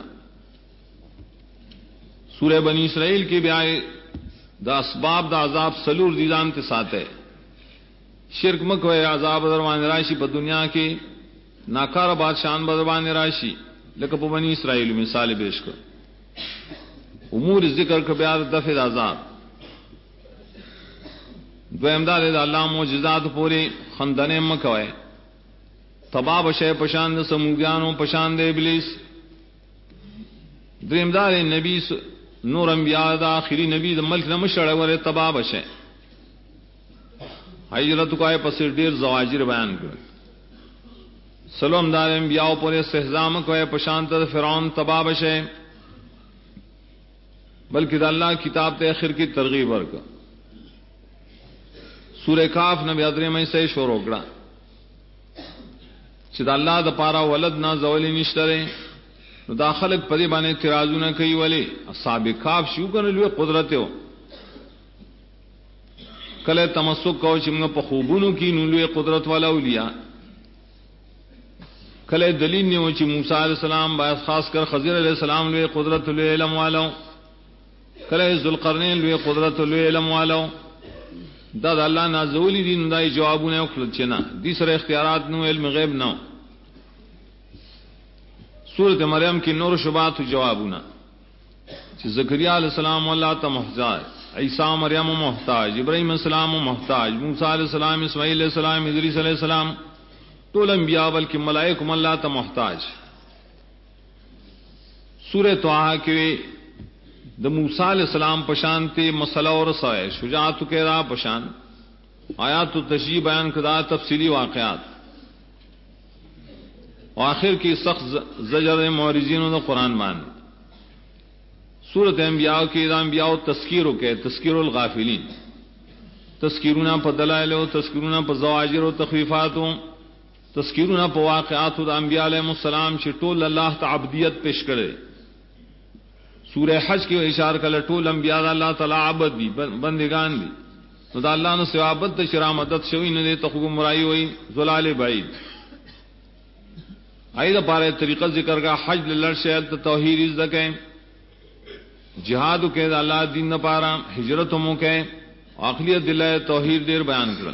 سورہ بنی اسرائیل کی بیا دا اسباب دا عذاب سلور دیدان کے ساتھ ہے. شرک مکوئے عذاب درمان راشی پا دنیا کی ناکار بادشاہان بدرمان راشی لیکن پا بنی اسرائیل مثال پیش کر امور ذکر کا بیار دفع دا عذاب. دو امداد دا اللہ معجزات پوری خندنے مکوئے تباب شے پشاند سمودیانوں پشاند ابلیس. دو امداد نبی نور انبیاء دا آخری نبی دا ملک نمشڑے ورے تباہ بشے حجرت کو آئے پسر دیر زواجر بیان کر. سلام دار انبیاء پر استحزام کو آئے پشانت فرعون تباہ بشے بلکہ دا اللہ کتاب تے آخر کی ترغیب ورکا. سورہ کاف نبی ادرے میں سے شروع کڑا چدا اللہ دا پارا ولد نہ زولی نشترے نو دا خلق پدی بانے اعتراضونه کوي ولی اصحاب کاف شو کنه لوی قدرت ہو کله تمسک کو چې موږ په خوبونو کې نو لوی قدرت والا اولیاء کله دلیل نه و چې موسی علیہ السلام با خاص کر خضر علیہ السلام لوی قدرت لوی علم والو کله ذوالقرنین لوی قدرت لوی علم والو دا د الله نازولی دین دای جوابونه وکړل چې نه دې سره اختیارات نو علم غیب نه. سورۃ مریم کی نور شبات جوابنا کہ زکریا علیہ السلام اللہ تا محتاج عیسیٰ مریم محتاج ابراہیم السلام محتاج موسیٰ علیہ السلام اسماعیل علیہ السلام ادریس علیہ السلام طول انبیاء بلکہ ملائکم اللہ تا محتاج. سورہ طٰہٰ کے دا موسیٰ علیہ السلام پشانتے مسئلہ اور رسائے شجاعت کے راہ پشان آیات و تشریح بیان کردہ تفصیلی واقعات آخر کی سخت زجر معرضین و قرآن مان. سورۃ انبیاء کی انبیاء تذکیر کے تذکیر الغافلین تذکیرنا پر دلائل و تذکیرنا پر زواجر و تخفیفات و تذکیرنا پر واقعات و انبیاء علیہ السلام چٹول اللہ تعبدیت پیش کرے. سورہ حج کی اشارہ کل ټول انبیاء اللہ تعالی عبد دی بندگان دی تو دا اللہ نے ثوابت شرامت شوی نے تو گمراہی ہوئی ضلال بعید. آئیدہ پارے طریقہ ذکر کا حج لڑشے توحید عزت کے جہاد کے اللہ دین نہ پارا ہجرت مو کے عقلی ادله توحید ډیر بیان کړل.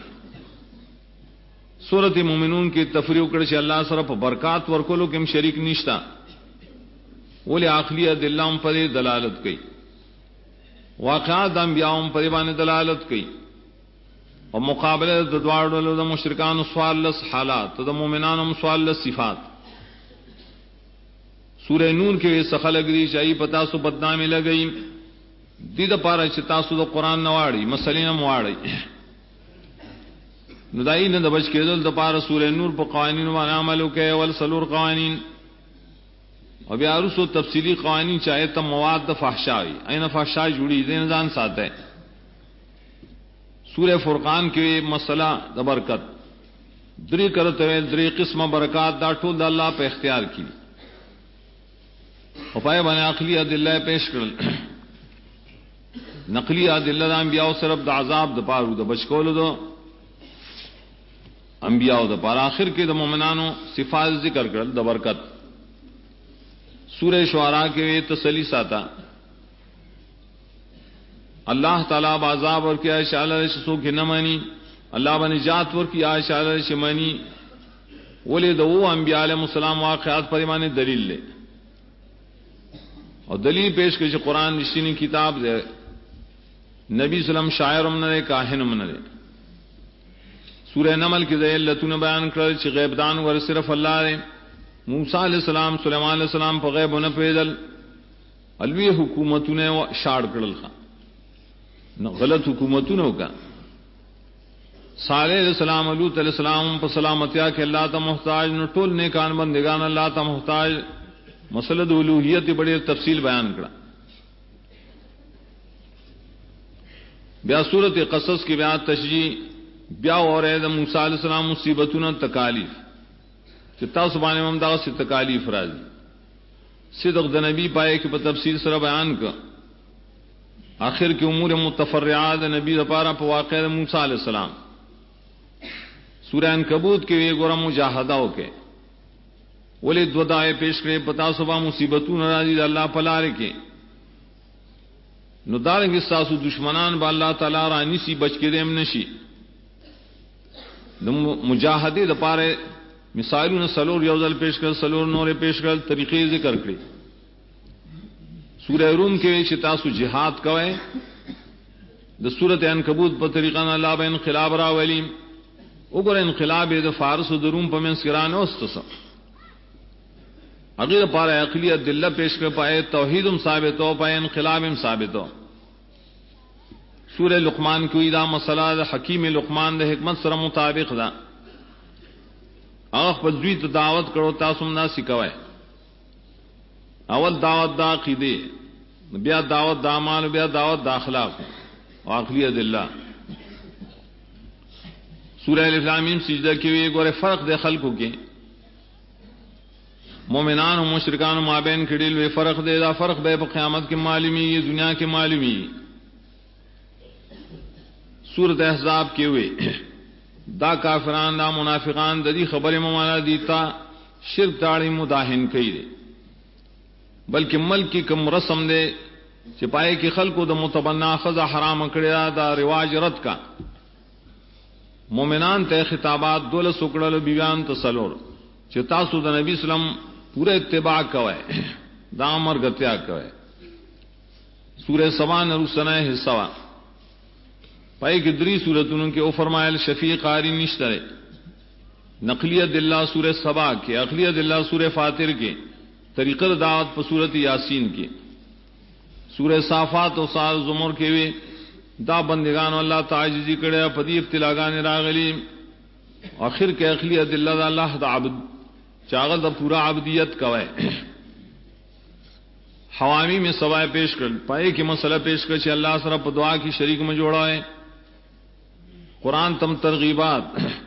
سورۃ مومنون کې تفریح کړل چې الله سره په برکات ورکولو کې هم شریک نشتا، ولې عقلی ادله هم په دلالت کوي، واقعات د انبیاء هم په باندې دلالت کوي، او مقابله د دواړو د مشرکانو سوالس حالات د مؤمنانو سوالس صفات. سورہ نور کې څخه لګري چې ای پتا سو بدنامي لګئی دې د پاره چې تاسو د قران نه واړی مسلې نه واړی، نو دای نه د بچ کېدل د پاره سورہ نور په قوانینو باندې عمل وکړي، ول سلور قوانین او بیا وروسته تفصیلی قوانین چې ایت مواد د فحشاوی اینه فحشا جوړی دې ځان ساته. سورہ فرقان کې مسله د برکت درې کرته درې قسمه برکات دا ټول د الله په اختیار کې او پای باندې عقلی ادله پیش کړل. نقلی ادله د انبیاء صرف د عذاب د پاره د بچکولو دو انبیاء د پاره، اخر کې د مؤمنانو صفات ذکر کړل د برکت. سورہ شعراء کې تسلی ساته اللہ تعالیٰ عذاب ورکی عائشہ علیہ سو کے نہ مانی، اللہ بنجات ورکی عائشہ علیہ شمانی، ولی دو انبیاء علیہ السلام واقعات پر ایمان دلیل لے اور دلیل پیش کرے کہ قرآن رشتینی کتاب دے، نبی سلام شاعر امن دے کاہن امن دے. سورہ نمل کی دے لتون بیان کرے کہ غیب دان ور صرف اللہ دے. موسیٰ علیہ السلام سلیمان علیہ السلام پر غیب نہ پیدل الوی حکومتوں نے شاڑ کرل خان غلط حکومتوں کا. صالح علیہ السلام لوط علیہ السلام پر سلامتیا کہ اللہ تا محتاج نو ټول نیکان بندگان اللہ تا محتاج. مسئلہ د الوہیت بڑی تفصیل بیان کړه. بیا سورۃ قصص کی بیا تشریح بیا اور د موسی علیہ السلام مصیبتوں تکالیف چې تاسو باندې هم دا څه تکالیف راځي. صدق د نبی پائے کې په تفصیل سره بیان کړه. آخر کے امور متفرعات نبی دپارا په واقعہ موسی علیہ السلام. سورہ عنکبوت کې وی ګورم مجاهداو کې ولې دو دای پیش کړي پتا صبح مصیبتون راځي د الله په لار کې، نو دارنګ تاسو دشمنان به الله تعالی رانی سی بچ کې دیم نشي. د مجاهدې دپاره مثالونه سلور یو ځل پیش کړ، سلور نور پیش کړ، طریقې ذکر کړې. سورہ روم کې چې تاسو جهاد کوئ د سورۃ عنکبوت په طریقه نه الله به انقلاب راولي. وګوره انقلاب د فارس او د روم په منځ کې رانوسته هغه لپاره عقلی ادله پیش کړ، پای توحید هم ثابت او پای انقلاب هم ثابت. سورہ لقمان کې دا مسله د حکیم لقمان د حکمت سره مطابق ده. هغه په دوی ته دعوت کړو تاسو هم ناسي کوئ. اول دعوت دا عقیده، بیا دعوت دا اعمال، بیا دعوت دا اخلاق او عقلی ادله. سورہ الف لام میم سجدہ کې وی ګوره فرق د خلقو کې مومنان او مشرکان مابین کې ډېر وی فرق دی. دا فرق به په قیامت کې معلومي، دنیا کې معلومي. سورۃ احزاب کې وی دا کافران دا منافقان د دې خبره ممانه دي تا شرک تاړي مداهن کوي، بلکہ ملک کی کم رسم دے چې پائے کې خلکو د متبنا خزا حرام کړی دا رواج رد کا. مومنان ته خطابات دول سکړل بیان تسلور چې تاسو د نبی اسلام پورا اتباع کوئ، دا امر غتیا کوئ. سورہ سبا نرسنہ حصہ پائے کې دری سورتونو کې او فرمایل شفیع قاری نشته. نقلیت اللہ سورہ سبا کې، عقلیت اللہ سورہ فاطر کې، طریقہ دعوت پر صورت یاسین کی. سورہ صافات و سال زمر کے وی دا بندگان اللہ تعجزی کڑے پدی ابتلاگان راغلی. آخر کے عقلی ادلہ دا اللہ دا عبد چاغل دا پورا عبدیت کوئے. حوامی میں سوائے پیش کر پائے کی مسئلہ پیش کر چھ اللہ سر پا دعا کی شریک میں جوڑا ہے. قرآن تم ترغیبات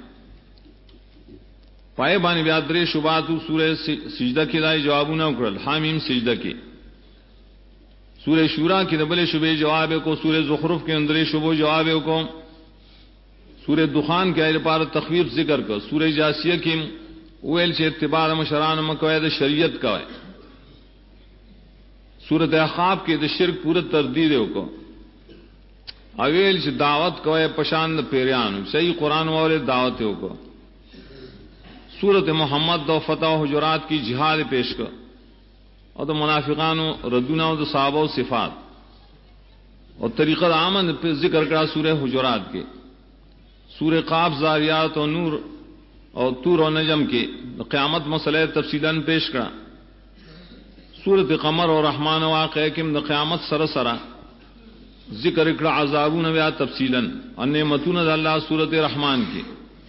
پائے بانی بیادری شباتو سورہ سجدہ کی دائی جوابو نہ کرل. حامیم سجدہ کی. سورہ شورا کی دبل شبے جواب کو، سورہ زخرف کے اندر شبو جواب کو، سورہ دخان کے اہل پار تخویف ذکر کر، سورہ جاسیہ کی اویل سے اتباع مشران مکوید شریعت کا ہے. سورۃ احقاف کے د شرک پورا تردید کو. اویل چې دعوت کوي پشان د پیریانو صحیح قران والے دعوت وکړو سورۃ محمد دو فتح و حجرات کی جہاد پیش کر اور د منافقانو ردونه او د صحابه او صفات اور طریقہ عامن پہ ذکر کرا سورہ حجرات کے سورہ قاف زاریات اور نور اور طور و نجم کے قیامت مسئلہ تفصیلا پیش کرا سورۃ قمر اور رحمان واقعہ کے قیامت سرسرا ذکر کرا عذابون بیا تفصیلا اور نعمتون اللہ سورۃ رحمان کی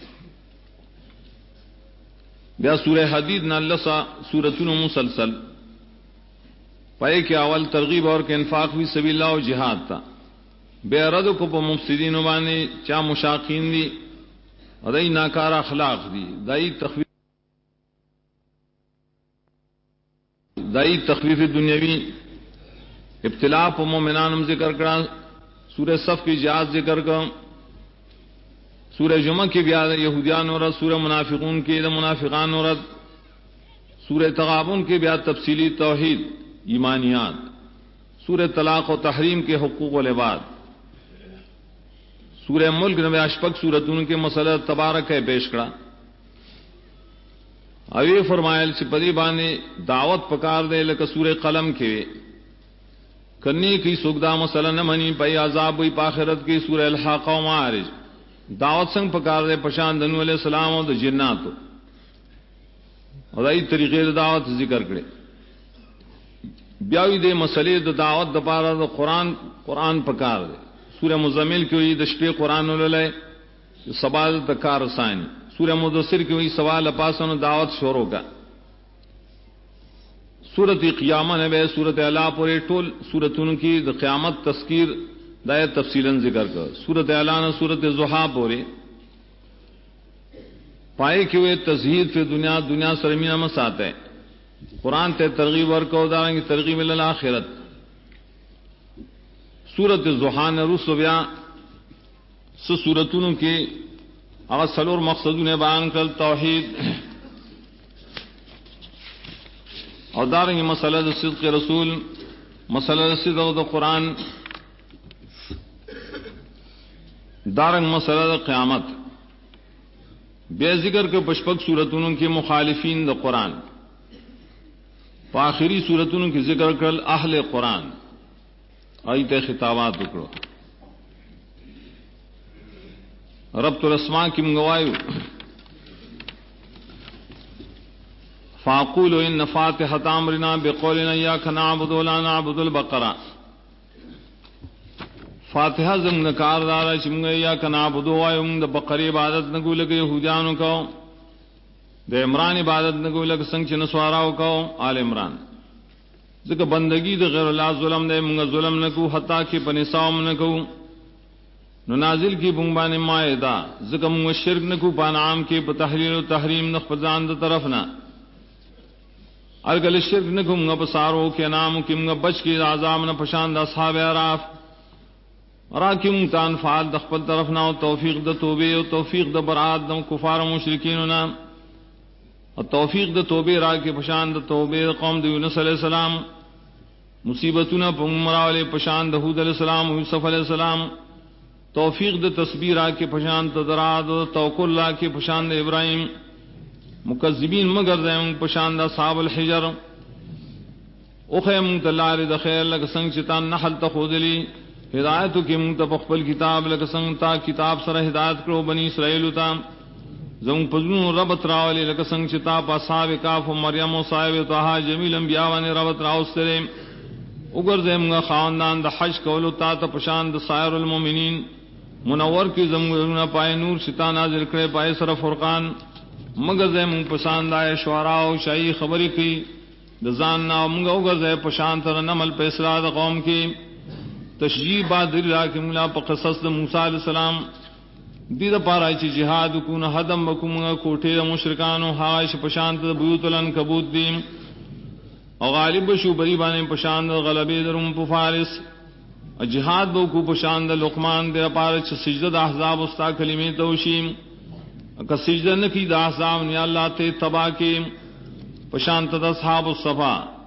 بیا سورہ حدید نلسا سورتون مسلسل پائے کہ اول ترغیب اور کہ انفاق فی سبیل اللہ و جہاد تھا بے رد کو پا مفسدین بانے چا مشاقین دی اور دائی ناکار اخلاق دی دائی تخفیف دنیاوی ابتلاء پا مومنانم ذکر کرا سورہ صف کی جہاد ذکر کرا سورہ جمعہ کی بیاد یہودیان اور سورہ منافقون کی منافقان اور سورہ تغابن کی بیاد تفصیلی توحید ایمانیات سورہ طلاق و تحریم کے حقوق و العباد سورہ ملک نبی اشفق سورتون کے مسئلہ تبارک ہے پیش کرا اوی فرمائل سپدی بانے دعوت پکار دے لکہ سورہ قلم کے کرنے کی سگدا مسئلہ نہ منی پئی عذاب ہوئی پاخرت کی سورہ الحاقہ و معارج دعوت سنگ پکار دے پشان دنو علیہ السلام و جناتو اور ای طریقے دعوت ذکر کرے بیاوی دے مسئلے دعوت دپارا دا قرآن پکار دے سورہ مزمل کی ہوئی دشپے قرآن لے سوال تکار سائن سورہ مدثر کی ہوئی سوال پاسن دعوت شوروں کا سورت قیامہ نبے سورت اعلیٰ پورے ٹول سورتن کی قیامت تذکیر دائے تفصیلا ذکر کر سورت اعلان سورت ضحیٰ پورے پائے کہ وہ تزہید فی دنیا سرمینہ مسات ہے قرآن تے ترغیب ورکو داریں گی ترغیب الآخرت سورت ضحیٰ نے رس بیا سورتوں کی اگر سلور مقصدوں نے بیان کر توحید اور داریں گی مسئلہ صدق رسول مسئلہ صدق قرآن دارنگ مسئلہ قیامت بے ذکر کے پشپک صورتوں کے مخالفین دا قرآن آخری صورتوں کی ذکر کر اہل قرآن آیت خطابات اکڑو ربط الاسماء کی منگوائیو فاقول ان فاتحة امرنا بقولنا ایاک نعبد ولا نعبد البقرہ فاتحہ زم نکار دارا چمگا ایاک نعبد وایو دا بقری عبادت نگو لگے یہودیانو کو دا عمران عبادت نگو لگ سنگ چھ نسواراو کو آل عمران ذکر بندگی دا غیر اللہ ظلم دے منگا ظلم نکو حتیٰ کی پنساوم نکو نو نازل کی بنگبان مائدہ ذکر منگا شرک نکو پانعام کی پتحلیل و تحریم نخفضان دا طرفنا ارگل شرک نکو منگا پسارو کے نامو کی منگا بچ کی عذاب نا پشاند اصحاب عراف راکم تان فعال دخپل طرفنا و توفیق دا توبے و توفیق دا برات دا کفار و مشرکیننا اور توفیق دا توبے را کے پشان دا توبے دا قوم دا یونس علیہ السلام مصیبتنا پمرا علیہ پشان دا حود علیہ السلام و یوسف علیہ السلام توفیق دا تسبیح را کے پشان دا دراد دا توکل را کے پشان دا ابراہیم مکذبین مگر دائم پشان دا صحاب الحجر اخیم تلار دا خیر لگ سنگ چتان نحل تخودلی ہدایتو کی منتفقبل کتاب لگ سنگ تا کتاب سر ہدایت کرو بنی اسرائیلو تا زمون پزنو ربط راولی لکه څنګه چې تا په اصحاب کاف او مریم او صاحب طه جمیل انبیاء باندې ربط راوستلې وګرځم خاندان د حج کولو تا ته پشان د سایر المؤمنین منور کی زمونه پای نور شتا نازل کړي پای سره فرقان مگر زمون پسند آئے شعراء او شای خبرې کی د ځان نا موږ وګرځي پشان تر نمل په اصلاح د قوم کې تشجیع بعد الله کې مولا په قصص د موسی علیہ السلام دی دا پارا چی جہاد کون حدم بکم کوٹے دا مشرکانو حائش پشانت دا بیوت لن کبوت دیم او غالب شو بری بانے پشاند غلبی درم پفارس جہاد بکو پشاند لقمان دا پارا چی سجدہ دا احزاب استا کلمی توشیم اکا سجدہ نکی دا احزاب نیا اللہ تے تبا کے پشانت دا صحاب الصفا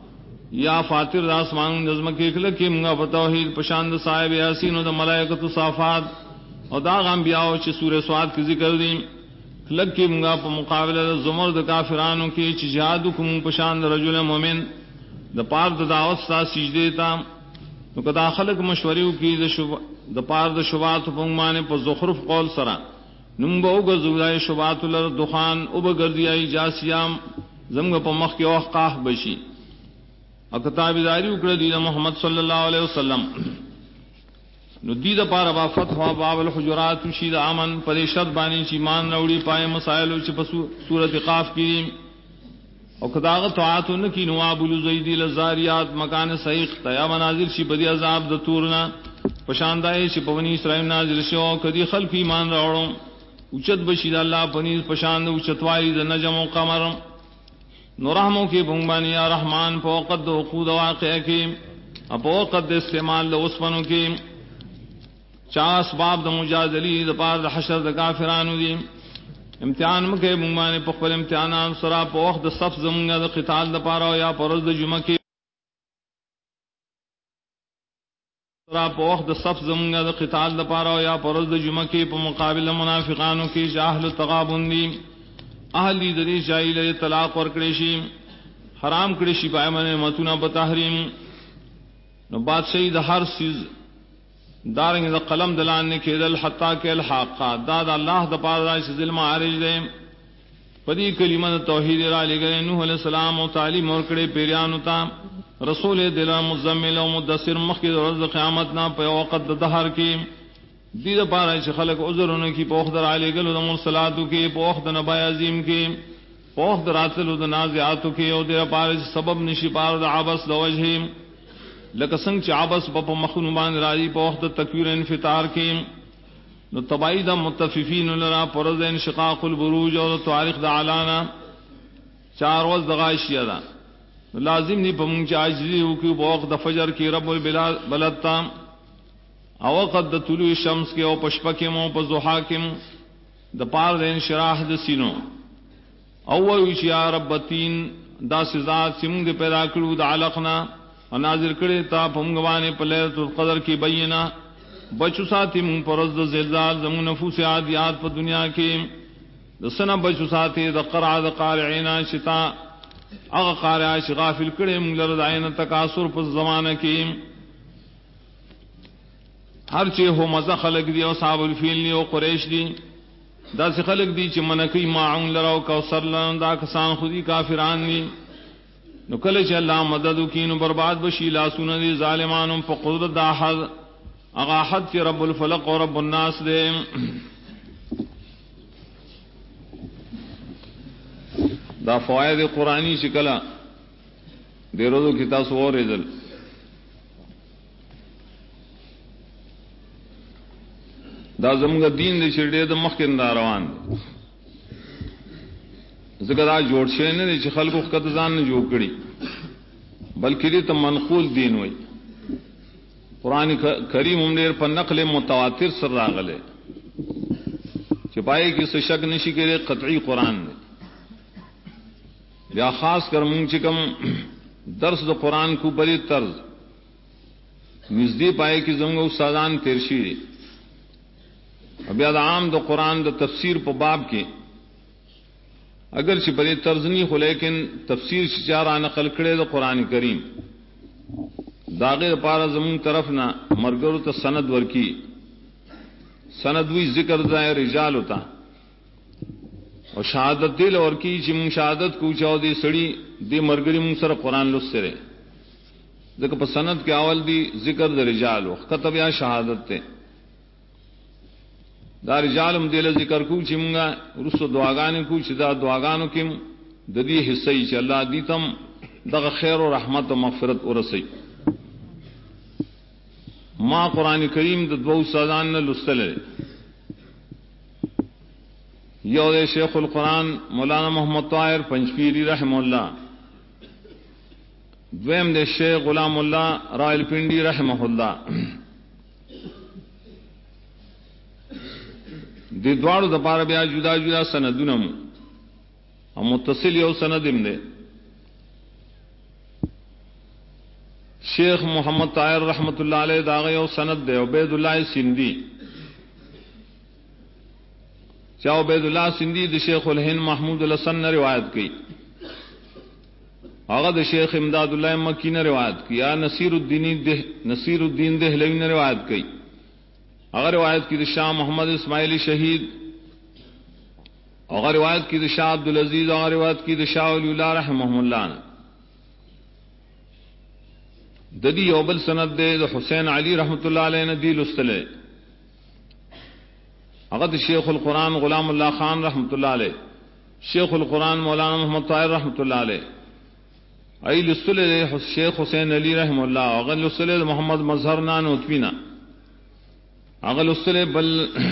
یا فاتر د اسمان نظم کې کله کې موږ په توحید پشان د صاحب یاسین او د ملائکۃ صافات او دا انبیاء چې سورہ سواد کې ذکر دي کله کې موږ په مقابله د زمر د کافرانو کې چې جهاد کوم پشان د رجل مؤمن د پاره د دعوت سره سجده تا نو کدا خلق مشورې کې د پاره د شوبات په معنی په زخرف قول سره نوم به وګرځولای شوبات لر دخان او وګرځي جاسیام زمغه په مخ کې اوقاف بشي او کتابداري وکړه د محمد صلی الله علیه وسلم نو دې د پاره با فتح او باب الحجرات شي د امن پر شرط باندې چې ایمان راوړي پای مسائل چې په سورۃ قاف کې او کداغه طاعتونه کې نو ابو زید الزاریات مکان صحیح تیا منازل شي بدی عذاب د تورنا پشاندای چې په بنی اسرائیل نازل شو کدي خلق ایمان راوړو اوچت بشي د الله پنځ پشاند اوچتوالي د نجم او قمر نو رحمو کې بنګمانی یا رحمان فوقد وقود واقع کې اپوقد استعمال د وسفنو کې چا اسباب د مجادلی د پار د حشر د کافرانو دي امتحان مکه بنګمانی په خپل امتحانات سره په وخت د صف زمونږ د قتال د پاره یا پرز د جمعه کې سره په وخت د صف زمونږ د قتال د پاره یا پرز د جمعه کې په مقابل منافقانو کې جاهل تغابن دي اهلی د دې شایل طلاق ورکړي شي حرام کړي شي پایمنه متونه په تحریم نو بادشاہي د هر سیز دارنګ د قلم دلان نه کېدل حتا کې الحاق دا د الله د پاره چې ظلم عارض دی پدې کلمه توحید را لګره نوح علیہ السلام او تعلیم ورکړي پیرانو ته رسول دل مزمل او مدثر مخکې د ورځ قیامت نه په وخت د دهر کې دې د پاره چې خلک عذرونه کې په وخت علی ګلو د مرسلاتو کې په وخت نبی عظیم کې په وخت راتلو د نازعاتو کې او د پاره سبب نشي پاره د عبس د وجه لکه څنګه چې عبس په مخونو باندې راځي په وخت تکویر انفطار کې نو تبعید متففین لرا پرز انشقاق البروج او تاریخ د اعلانا 4 ورځ د غاشیه ده لازم ني په مونږ چې عاجزي وکړو په وخت د فجر کې رب البلد تا او وقت د طلوع الشمس کې او پشپکه مو په زوحا کې د پار د انشراح د سینو او وی چې یا رب تین دا سزا څنګه پیدا کړو د علقنا او نازل کړي تا په موږ باندې په ليلۃ القدر کې بینا بچو ساتي مون پرز د زلزال زمو نفوس عادیات په دنیا کې د سنه بچو ساتي د قرع د قارعینا شتا هغه قارع چې غافل کړي موږ له عین تکاثر په زمانه کې هر چې هو مزه خلق دي او صحاب الفیل او قریش دي دا څه خلق دي چې منکی ماعون لراو کوثر لرون دا کسان خودي کافران دي نو کله چې الله مدد وکینو برباد بشي لاسونه دي ظالمانو په قدرت د احد هغه احد چې رب الفلق او رب الناس دي دا فواید قرآنی شکلا دیروزو کی تاسو اوریدل دا زموږ دین دې شړې د مخکې دا روان ځکه دا جوړ شي نه چې خلکو خدای ځان نه جوړ کړي بلکې دې ته منقول دین وای قران کریم هم ډېر په نقل متواتر سره راغله چې پای کې څه شک نشي کېږي قطعی قران دی بیا خاص کر مونږ چې کوم درس د قران کو بری طرز نږدې پای کې زموږ استادان تیر شي بیا د عام د قران د تفسیر په باب کې اگر چې بری طرز نه خو لیکن تفسیر شجاره نقل کړي د قران کریم داغه لپاره زمون طرف نه مرګرو ته سند ورکی سند وی ذکر ځای رجال ہوتا او شهادت دل ورکی چې مون شهادت کو چاو دي سړی دې مرګري مون سره قران لوستره ځکه په سند کې اول دی ذکر د رجال او کتب یا شهادت ته دا رجالم دل ذکر کو چې مونږه ورسو دعاګانې کو چې دا دعاګانو کې د دې حصے چې الله دې تم دغه خیر او رحمت او مغفرت ورسي ما قران کریم د دوو استادان نه لوستل یو د شیخ القرآن مولانا محمد طاهر پنځپيري رحم الله دویم د شیخ غلام الله راولپنډي رحمه الله د دوړو د پاره بیا جدا جدا سندونه او متصل یو سند هم ده शेख मोहम्मद ताहिर रहमतुल्लाह अलैह दागे और सनद दे उबैदुल्लाह सिंधी चा उबैदुल्लाह सिंधी द शेख उल हिंद महमूद अल हसन ने रिवायत की आगा शेख इमदादुल्लाह मक्की ने रिवायत की या नसीरुद्दीन देहलवी ने रिवायत की अगर रिवायत की शाह मोहम्मद इस्माइली शहीद और रिवायत की शाह अब्दुल अजीज और रिवायत की शाह उल्ला रहमहुल्लाह ने ददी ओबल सनद दे हुसैन अली रहमतुल्लाह अलैह ने दी लुस्तले अगद शेख उल कुरान गुलाम उल्लाह खान रहमतुल्लाह अलैह शेख उल कुरान मौलाना मोहम्मद ताहिर रहमतुल्लाह अलैह आई लुस्तले शेख हुसैन अली रहमहुल्लाह अगल लुस्तले मोहम्मद मजहर नान उत्वीना अगल लुस्तले बल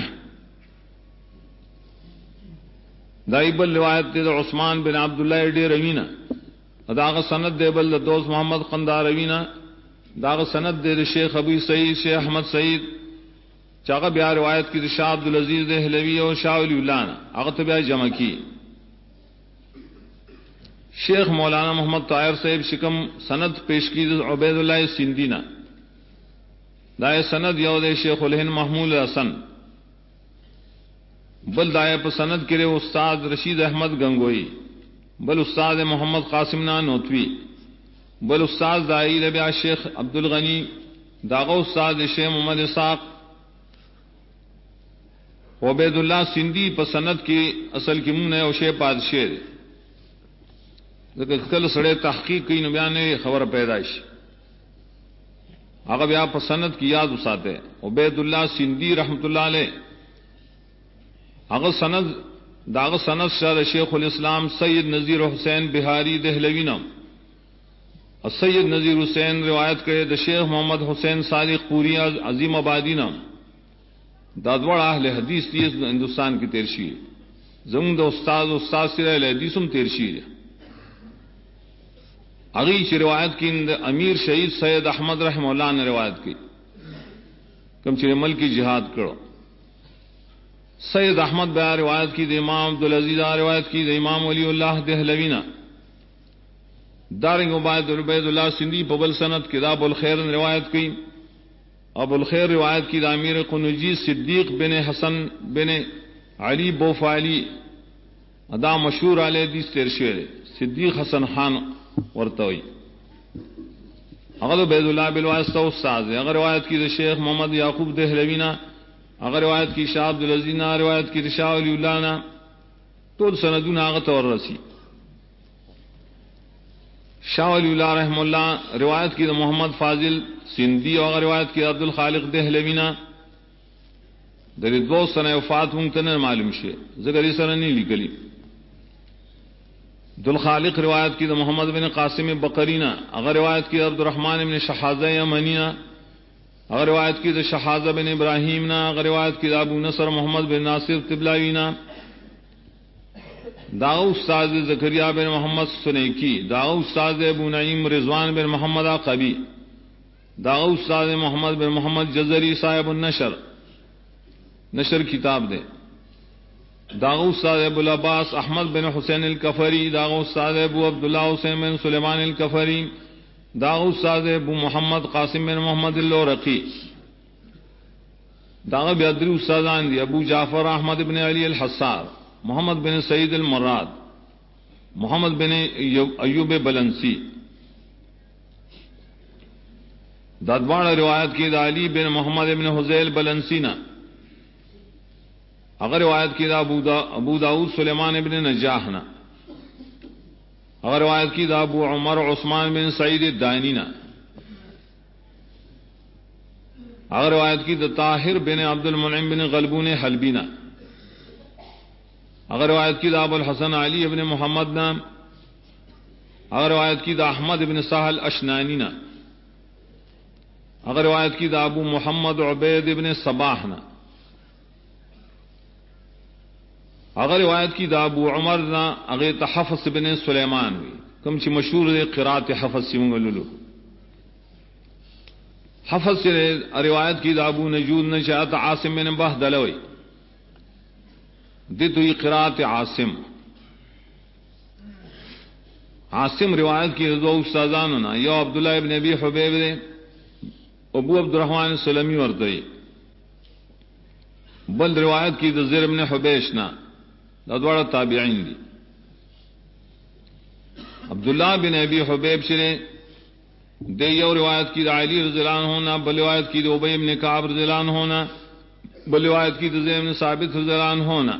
दाइबल रिवायत दे उस्मान बिन अब्दुल्लाह डे रवीना अदाग सनद दे बल दोस्त मोहम्मद कंदार रवीना दाग सनद दे शेख अबी सईद शेख अहमद सईद चागा ब्याह रिवायत की शाह अब्दुल अजीज देहलवी और शाह उल्लाह अगत ब्याह जमा की शेख मौलाना मोहम्मद ताहिर साहिब शिकम सनद पेश की उबैदुल्लाह सिंधीना दाए सनद यौद शेख उल हिंद महमूद हसन बल दाए पर सनद करे उस्ताद रशीद अहमद गंगोई बल उस्ताद मोहम्मद कासिम ना नोतवी बल उस्ताद दाई रबिया शेख अब्दुल गनी दागा उस्ताद शेख मोहम्मद इसाक उबैदुल्लाह सिंधी पर सनद की असल की मुंह ने उशे पादशेर कल सड़े तहकीक की बयान खबर पैदाइश अगर आप सनद की याद उसाते उबैदुल्लाह सिंधी रहमतुल्लाह अलैह अगर सनद दाग सनद शाह शेख उल इस्लाम सैयद नजीर हुसैन बिहारी देहलवी नम और सैयद नजीर हुसैन रिवायत करे द शेख मोहम्मद हुसैन सादिक पूरी अजीम आबादी नम दादवाड़ अहले हदीस हिंदुस्तान की तेरशी जमुद उस्ताद सिर हदीसुम तेरशी अगीच रिवायत की अमीर शहीद सैयद अहमद रहमहुल्लाह ने रिवायत की कम चिरमल की जिहाद करो सैयद अहमद बया रिवायत की इमाम अब्दुल अजीज रिवायत की इमाम वलीउल्लाह देहलवीना दारिंग उबैदुल्लाह सिंधी बबल सनद किताबुल खैर ने रिवायत की अबुल खैर रिवायत की अमीर कुनुजी सिद्दीक बिन हसन बिन अली बोफाली अदा मशहूर आले हदीस तेरशेर सिद्दीक हसन खान वर्तवी अगर उबैदुल्लाह बिल वास्ता उस्ताद अगर रिवायत की शेख मोहम्मद याकूब देहलवीना अगर रिवायत की शाह अब्दुल अजीना रिवायत की शाह उल्लाना तो सनदुना आगत और रसी शाह उल्लाह रहमुल्लाह रिवायत की मोहम्मद फाजिल सिंधी और रिवायत की अब्दुल खालिक देहलवीना दरी दो सन वफात मुमतन मालूम शे जगरी सन नहीं लिखली अब्दुल खालिक रिवायत की मोहम्मद बिन कासिम बकरीना अगर रिवायत की अब्दुलरहमान बिन शहाज़ा यमनीना अगर रिवायत की शहाज़ा बिन इब्राहिम ना अगर रिवायत की अबू नसर मोहम्मद बिन नासिर तिबलावीना दाऊ उस्ताद जकरिया बिन मोहम्मद सुनैकी दाऊ उस्ताद अबू नईम रिजवान बिन मोहम्मद आकबी दाऊ उस्ताद मोहम्मद बिन मोहम्मद जजरी साहिब नशर किताब दे दाऊ उस्ताद अबुल अब्बास अहमद बिन हुसैन अल कफरी दाऊ उस्ताद अबू अब्दुल्लाह हुसैन बिन सुलेमान अल कफरी दाऊ उस्ताद अबू मोहम्मद कासिम बिन मोहम्मद अल-रकी दाऊ बेदरी उस्तादान दी अबू जाफर अहमद बिन अली अल हसार मोहम्मद बिन सईद अल मुराद मोहम्मद बिन अयूब बलंसी दादवाड़ रिवायत की अली बिन मोहम्मद बिन हुजैल बलंसीना अगर रिवायत की अबू दाऊद सुलेमान इब्न नजाहना अगर रिवायत की अबू उमर उस्मान बिन सईद दानीना अगर रिवायत की ताहिर बिन अब्दुल मुनइम बिन गलबून हलबीना अगर रिवायत की अबुल हसन अली इब्न मोहम्मद नाम अगर रिवायत की अहमद इब्न साहल अशनानीना अगर रिवायत की अबू मोहम्मद उबैद इब्न सबाहना अगर रिवायत की अबू उमर ना अगे हफ्स बिन सुलेमान हुई कम ची मशहूर क़िरात हफ्स सिंगलुलु हफ्स से रिवायत की अबू नजूद ने चाहता आसिम बिन बहदलवी दित हुई क़िरात आसिम عاصم روایت کی دو استادانو نا یو عبداللہ ابن ابی حبیب دے ابو عبدالرحمن السلمی ورته بل روایت کی د زیر ابن حبیش نا دا دوړه تابعین دي عبداللہ بن ابی حبیب شری دے یو روایت کی د علی رضی اللہ عنہ نا بل روایت کی د ابی ابن کعب رضی اللہ عنہ نا بل روایت کی د زید بن ثابت رضی اللہ عنہ نا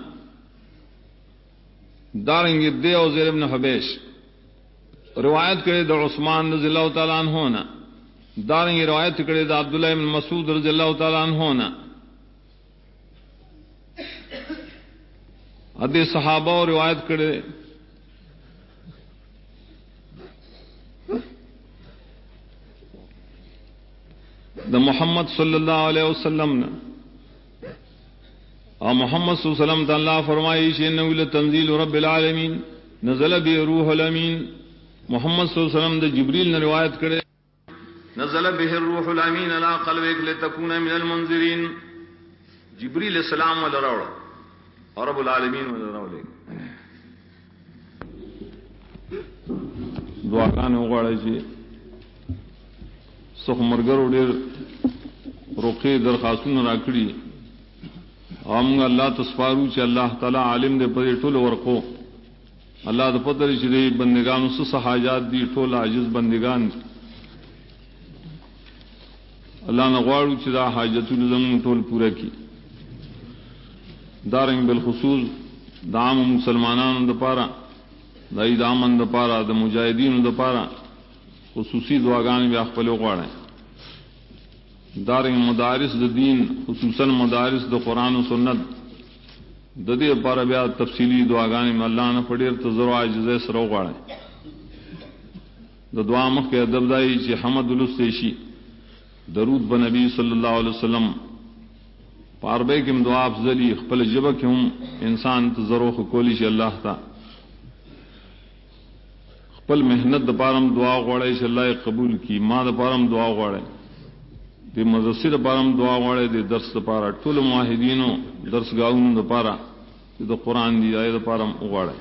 دارنګ دے او زیر ابن حبیش روایت کرے د عثمان رضی اللہ تعالی عنہ نا دارنګ روایت کرے د عبداللہ ابن مسعود رضی اللہ تعالی عنہ نا ادے صحابہ روایت کرے د محمد صلی اللہ علیہ وسلم نا اور محمد صلی اللہ علیہ وسلم تعالی فرمائی انه لتنزيل رب العالمین نزل به روح الامین محمد صلی اللہ علیہ وسلم د جبریل نے روایت کرے نزل به الروح الامین على قلبك لتكون من المنذرین جبریل السلام علیہ راوڑ اور رب العالمین علیہ راوڑ دعاګانې وغواړي چې څوک مرګرو ډېر روقې درخواستونه راکړي موږ الله تسپارو چې الله تعالی عالم دې په ټول ورکو الله د پدری چې دې بندگانو څه حاجات دي ټول عاجز بندگان الله نه غواړو چې دا حاجتونه زموږ ټول پوره کړي دارنګ بالخصوص د عام مسلمانانو لپاره د ایدامن لپاره د مجاهدینو لپاره خصوصي دعاګانې بیا خپل وغواړي دارنګ مدارس د دین خصوصا مدارس د قران او سنت د دې لپاره بیا تفصیلی دعاګانې الله نه پډیر ته ضرورت عاجزه سره وغواړي د دعا مخکې ادب دای چې حمد الستشی درود په نبی صلی الله علیه وسلم پاربه کې دعا افضلی خپل جبه کې هم انسان ته ضرورت کولی شي الله تعالی خپل مهنت د پارم دعا غواړي چې الله قبول کړي ما د پارم دعا غواړي د مدرسې د پارم دعا غواړي د درس لپاره ټول موحدینو درسګاونو لپاره د قران دی آیت لپاره غواړي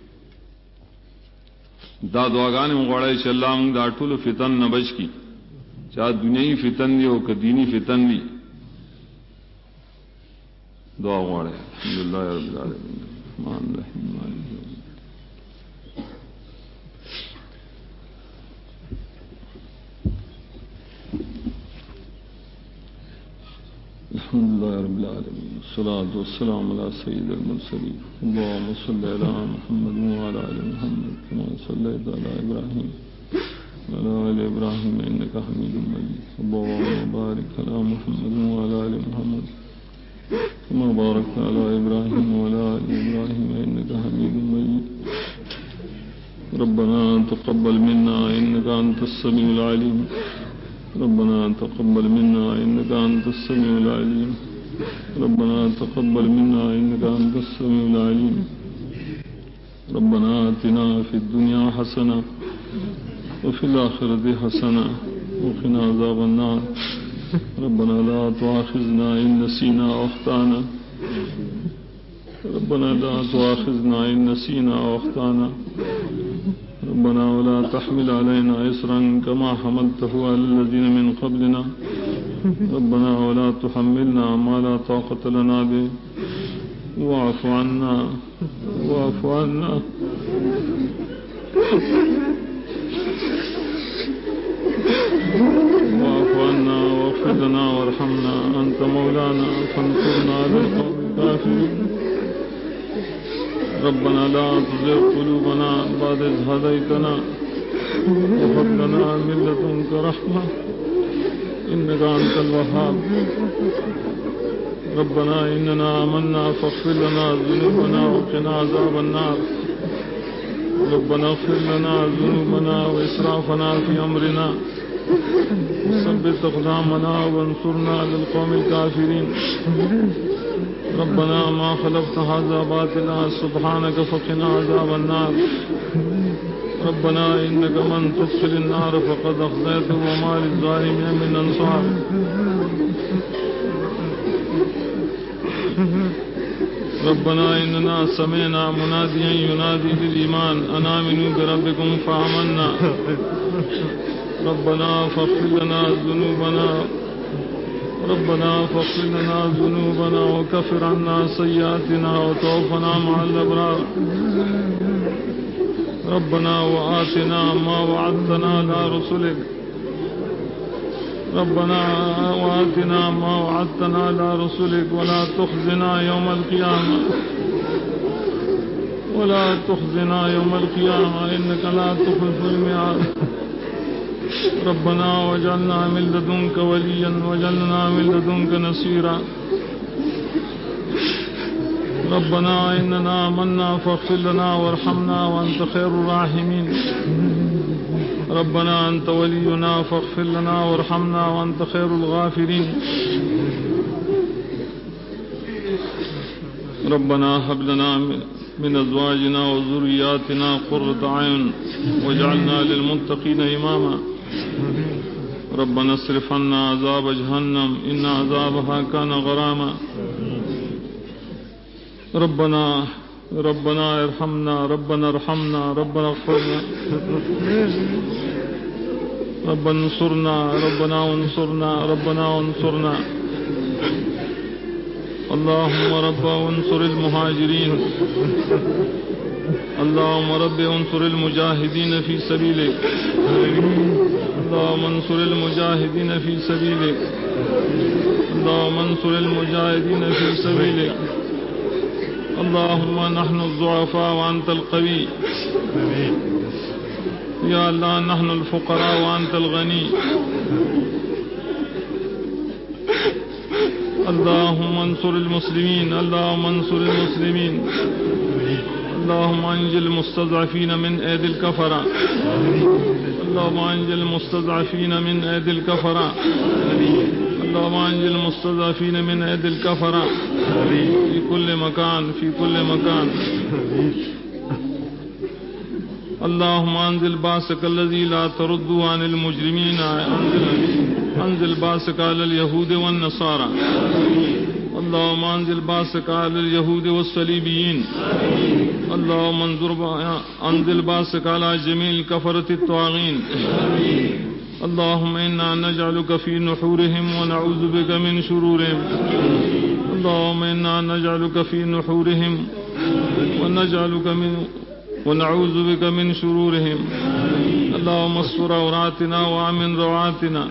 دا دعاګانې غواړي چې الله موږ د ټول فتن نه بچ کړي چا دنیوي فتن دی او دینی فتن دی دعا غواړي الحمدلله رب العالمین الرحمن الرحیم مالک یوم الحمد لله رب العالمين والصلاة والسلام على سيد المرسلين اللهم صل على محمد وعلى آل محمد كما صليت على إبراهيم وعلى آل إبراهيم إنك حميد مجيد اللهم بارك على محمد وعلى آل محمد كما باركت على إبراهيم وعلى آل إبراهيم إنك حميد مجيد ربنا تقبل منا إنك أنت السميع العليم ربنا تقبل منا إنك أنت السميع العليم ربنا تقبل منا إنك أنت السميع العليم ربنا آتنا في الدنيا حسنة وفي الآخرة حسنة وقنا عذاب النار ربنا لا تؤاخذنا إن نسينا أو أخطأنا ربنا لا تؤاخذنا إن نسينا أو أخطأنا ربنا ولا تحمل علينا إصرا كما حملته على الذين من قبلنا ربنا ولا تحملنا ما لا طاقة لنا به واعف عنا واعف عنا واعف عنا واغفر لنا وارحمنا أنت مولانا فانصرنا على القوم الكافرين ربنا لا تزغ قلوبنا بعد إذ هديتنا وهب لنا من لدنك رحمة إنك أنت الوهاب ربنا إننا آمنا فاغفر لنا ذنوبنا وقنا عذاب النار ربنا اغفر لنا ذنوبنا وإسرافنا في أمرنا وثبت أقدامنا وانصرنا على القوم الكافرين ربنا ما خلقت هذا باطلا سبحانك فقنا عذاب النار ربنا إنك من تدخل النار فقد أخزيته وما للظالمين من أنصار ربنا إننا سمعنا مناديا ينادي للإيمان أن آمنوا بربكم فآمنا ربنا فاغفر لنا ذنوبنا وكفر عنا سيئاتنا وتوفنا مع الأبرار ربنا وآتنا ما وعدتنا على رسلك ولا تخزنا يوم القيامة إنك لا تخلف الميعاد ربنا وجعلنا من لدنك وليا وجعلنا من لدنك نصيرا ربنا إننا آمنا فاغفر لنا وارحمنا وأنت خير الراحمين ربنا أنت ولينا فاغفر لنا وارحمنا وأنت خير الغافرين ربنا هب لنا من أزواجنا وذرياتنا قرة أعين واجعلنا للمتقين إماما ربنا اصرف عنا عذاب جهنم إن عذابها كان غراما ربنا ارحمنا ربنا اغفرنا ربنا انصرنا اللهم رب انصر المهاجرين اللهم رب انصر المجاهدين في سبيلك اللهم انصر المجاهدين في سبيلك اللهم نحن الضعفاء وأنت القوي يا الله نحن الفقراء وأنت الغني اللهم انصر المسلمين اللهم انجِ المستضعفين من أيدي الكفرة اللهم انجِ المستضعفين من أيدي الكفرة في كل مكان اللهم انزل باسك الذي لا ترد عن المجرمين انزل باسك على اليهود والنصارى اللهم انزل باسك على اليهود والصليبيين اللهم انزل باسك على جميع الكفرة الطاغين اللهم إنا نجعلك في نحورهم ونعوذ بك من شرورهم اللهم إنا نجعلك في نحورهم ونعوذ بك من شرورهم اللهم استر عوراتنا وآمن روعاتنا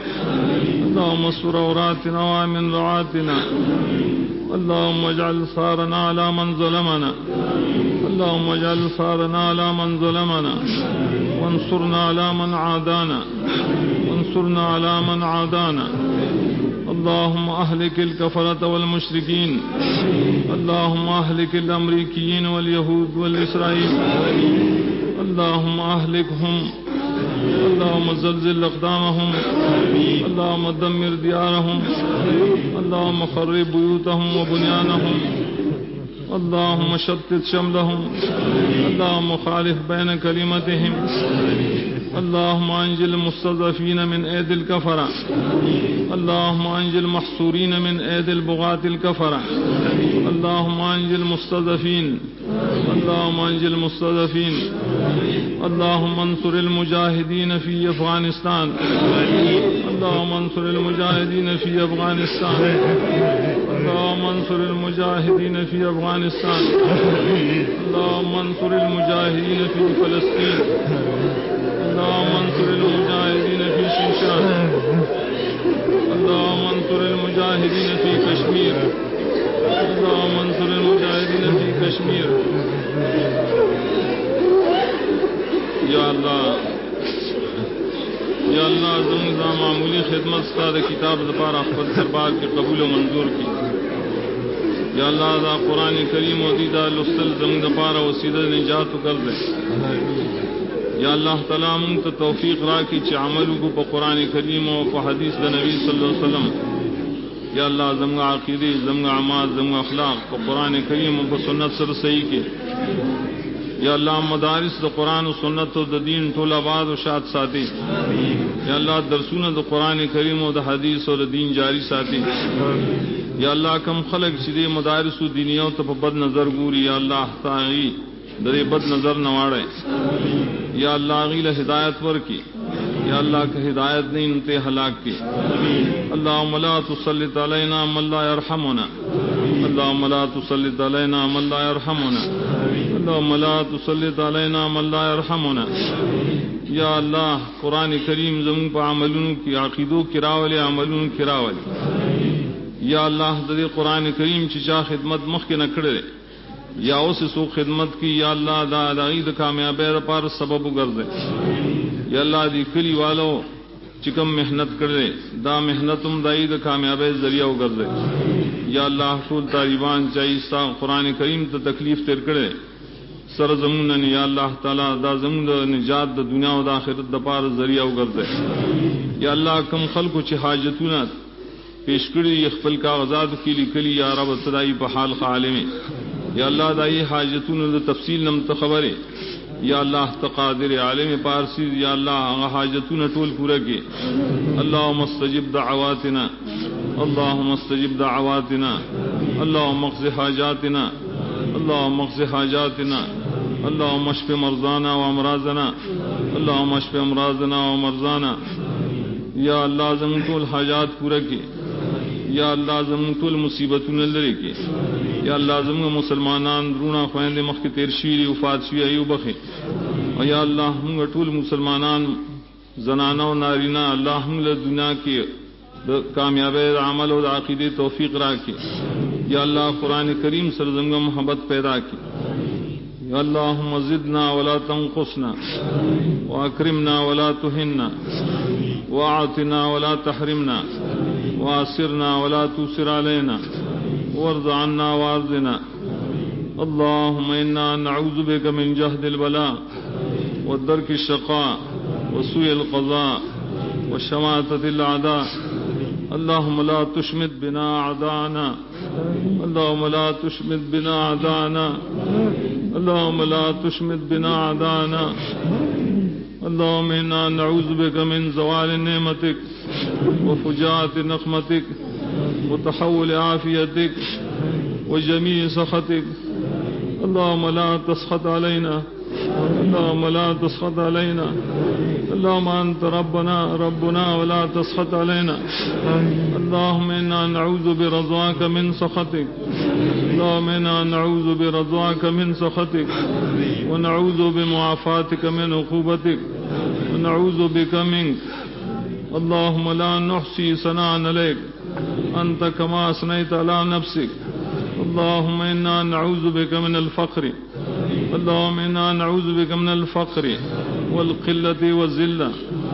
اللهم اجعل ثارنا على من ظلمنا وانصرنا على من عادانا اللهم أهلك الكفرة والمشركين اللهم أهلك الأمريكيين واليهود والإسرائيل اللهم أهلكهم اللهم زلزل أقدامهم اللهم دمر ديارهم اللهم خرب بيوتهم وبنيانهم اللهم شتت شملهم اللهم خالف بين كلمتهم اللهم انجِ المستضعفين من أيدي الكفرة اللهم انجِ المحصورين من أيدي البغاة الكفرة اللهم انجِ المستضعفين اللهم انصر المجاهدين في أفغانستان اللهم انصر المجاهدين في فلسطين اللهم انصر المجاهدين في شيشان اللهم انصر المجاهدين في كشمير یا اللہ زمزہ معمولی خدمت استاد کتاب دپارہ خپل دربار کے قبول و منظور کی یا اللہ دا قرآن کریم و دیدہ لستل زمین دپارہ وسیلہ نجات کر دے یا اللہ تعالیٰ منت توفیق راکی چی عملو کو پا قرآن کریم و پا حدیث دا نبی صلی اللہ علیہ وسلم یا اللہ زمگا عقیدی زمگا عماد زمگا اخلاق پا قرآن کریم و پا سنت سر صحیح کے یا اللہ مدارس دا قرآن و سنت و دا دین طول آباد و شاد ساتھی یا اللہ درسون دا قرآن کریم و دا حدیث و دا دین جاری ساتھی یا الله کم خلق چې د مدارس دینیو ته په بد نظر ګوري یا الله تعالی درې بد نظر نه واړي یا الله غیله هدایت ورکی یا الله که هدایت نه انته هلاک کی اللهم لا تسلط علينا من لا يرحمنا اللهم لا تسلط علينا من لا يرحمنا اللهم لا تسلط علينا من لا يرحمنا یا الله قران کریم زمون په عملونو کې عقیدو کې راولي عملونو کې راولي یا الله د قران کریم چې چا خدمت مخکې نه کړې یا اوس سو خدمت کی یا الله دا د کامیابی لپاره سبب وګرځي یا الله دې کلی والو چې کوم مهنت کړي دا مهنتم دای د کامیابی ذریعہ وګرځي یا الله ټول طالبان چې ایسا قران کریم ته تکلیف تیر کړي سر زمون یا الله تعالی دا زمون د نجات د دنیا او د آخرت د پاره ذریعہ وګرځي یا الله کوم خلکو چې حاجتونه پیش کړي خپل کاغذات کې لیکلي یا رب صدای په حال عالم یا الله دای حاجتونو د تفصیل نم ته خبره یا الله تقادر عالم پارسی یا الله هغه حاجتونه ټول پوره کړي اللهم استجب دعواتنا اللهم استجب دعواتنا اللهم اقض حاجاتنا اللهم اقض حاجاتنا اللهم اشف مرضانا وامراضنا اللهم اشف امراضنا ومرضانا یا الله زموږ ټول حاجات پوره کړي یا الله زموږ ټول مصیبتونه لري کړي یا الله زموږ مسلمانان درونه خويندې مخکې تیر شي وفات شي ایوب خي او یا الله موږ ټول مسلمانان زنانه او نارینه الله موږ له دنیا کې د کامیابی عمل او عقیده توفیق راکړي یا الله قران کریم سره زموږ محبت پیدا کړي یا اللهم زدنا ولا تنقصنا واكرمنا ولا تهنا واعطنا ولا تحرمنا واسرنا ولا تؤثر علينا وارض عنا وارضنا اللهم إنا نعوذ بك من جهد البلاء والدرك الشقاء وسوء القضاء وشماتة الأعداء اللهم لا تشمت بنا أعداءنا اللهم لا تشمت بنا أعداءنا اللهم لا تشمت بنا أعداءنا اللهم إنا نعوذ بك من زوال نعمتك وفجاءة نقمتك وتحول عافيتك وجميع سخطك اللهم لا تسخط علينا اللهم لا تسخط علينا اللهم أنت ربنا ولا تسخط علينا اللهم إنا نعوذ برضاك من سخطك اللهم إنا نعوذ برضاك من سخطك ونعوذ بمعافاتك من عقوبتك ونعوذ بك منك اللهم لا نحصي ثناء عليك أنت كما أثنيت على نفسك اللهم إنا نعوذ بك من الفقر اللهم إنا نعوذ بك من الفقر والقلة والذلة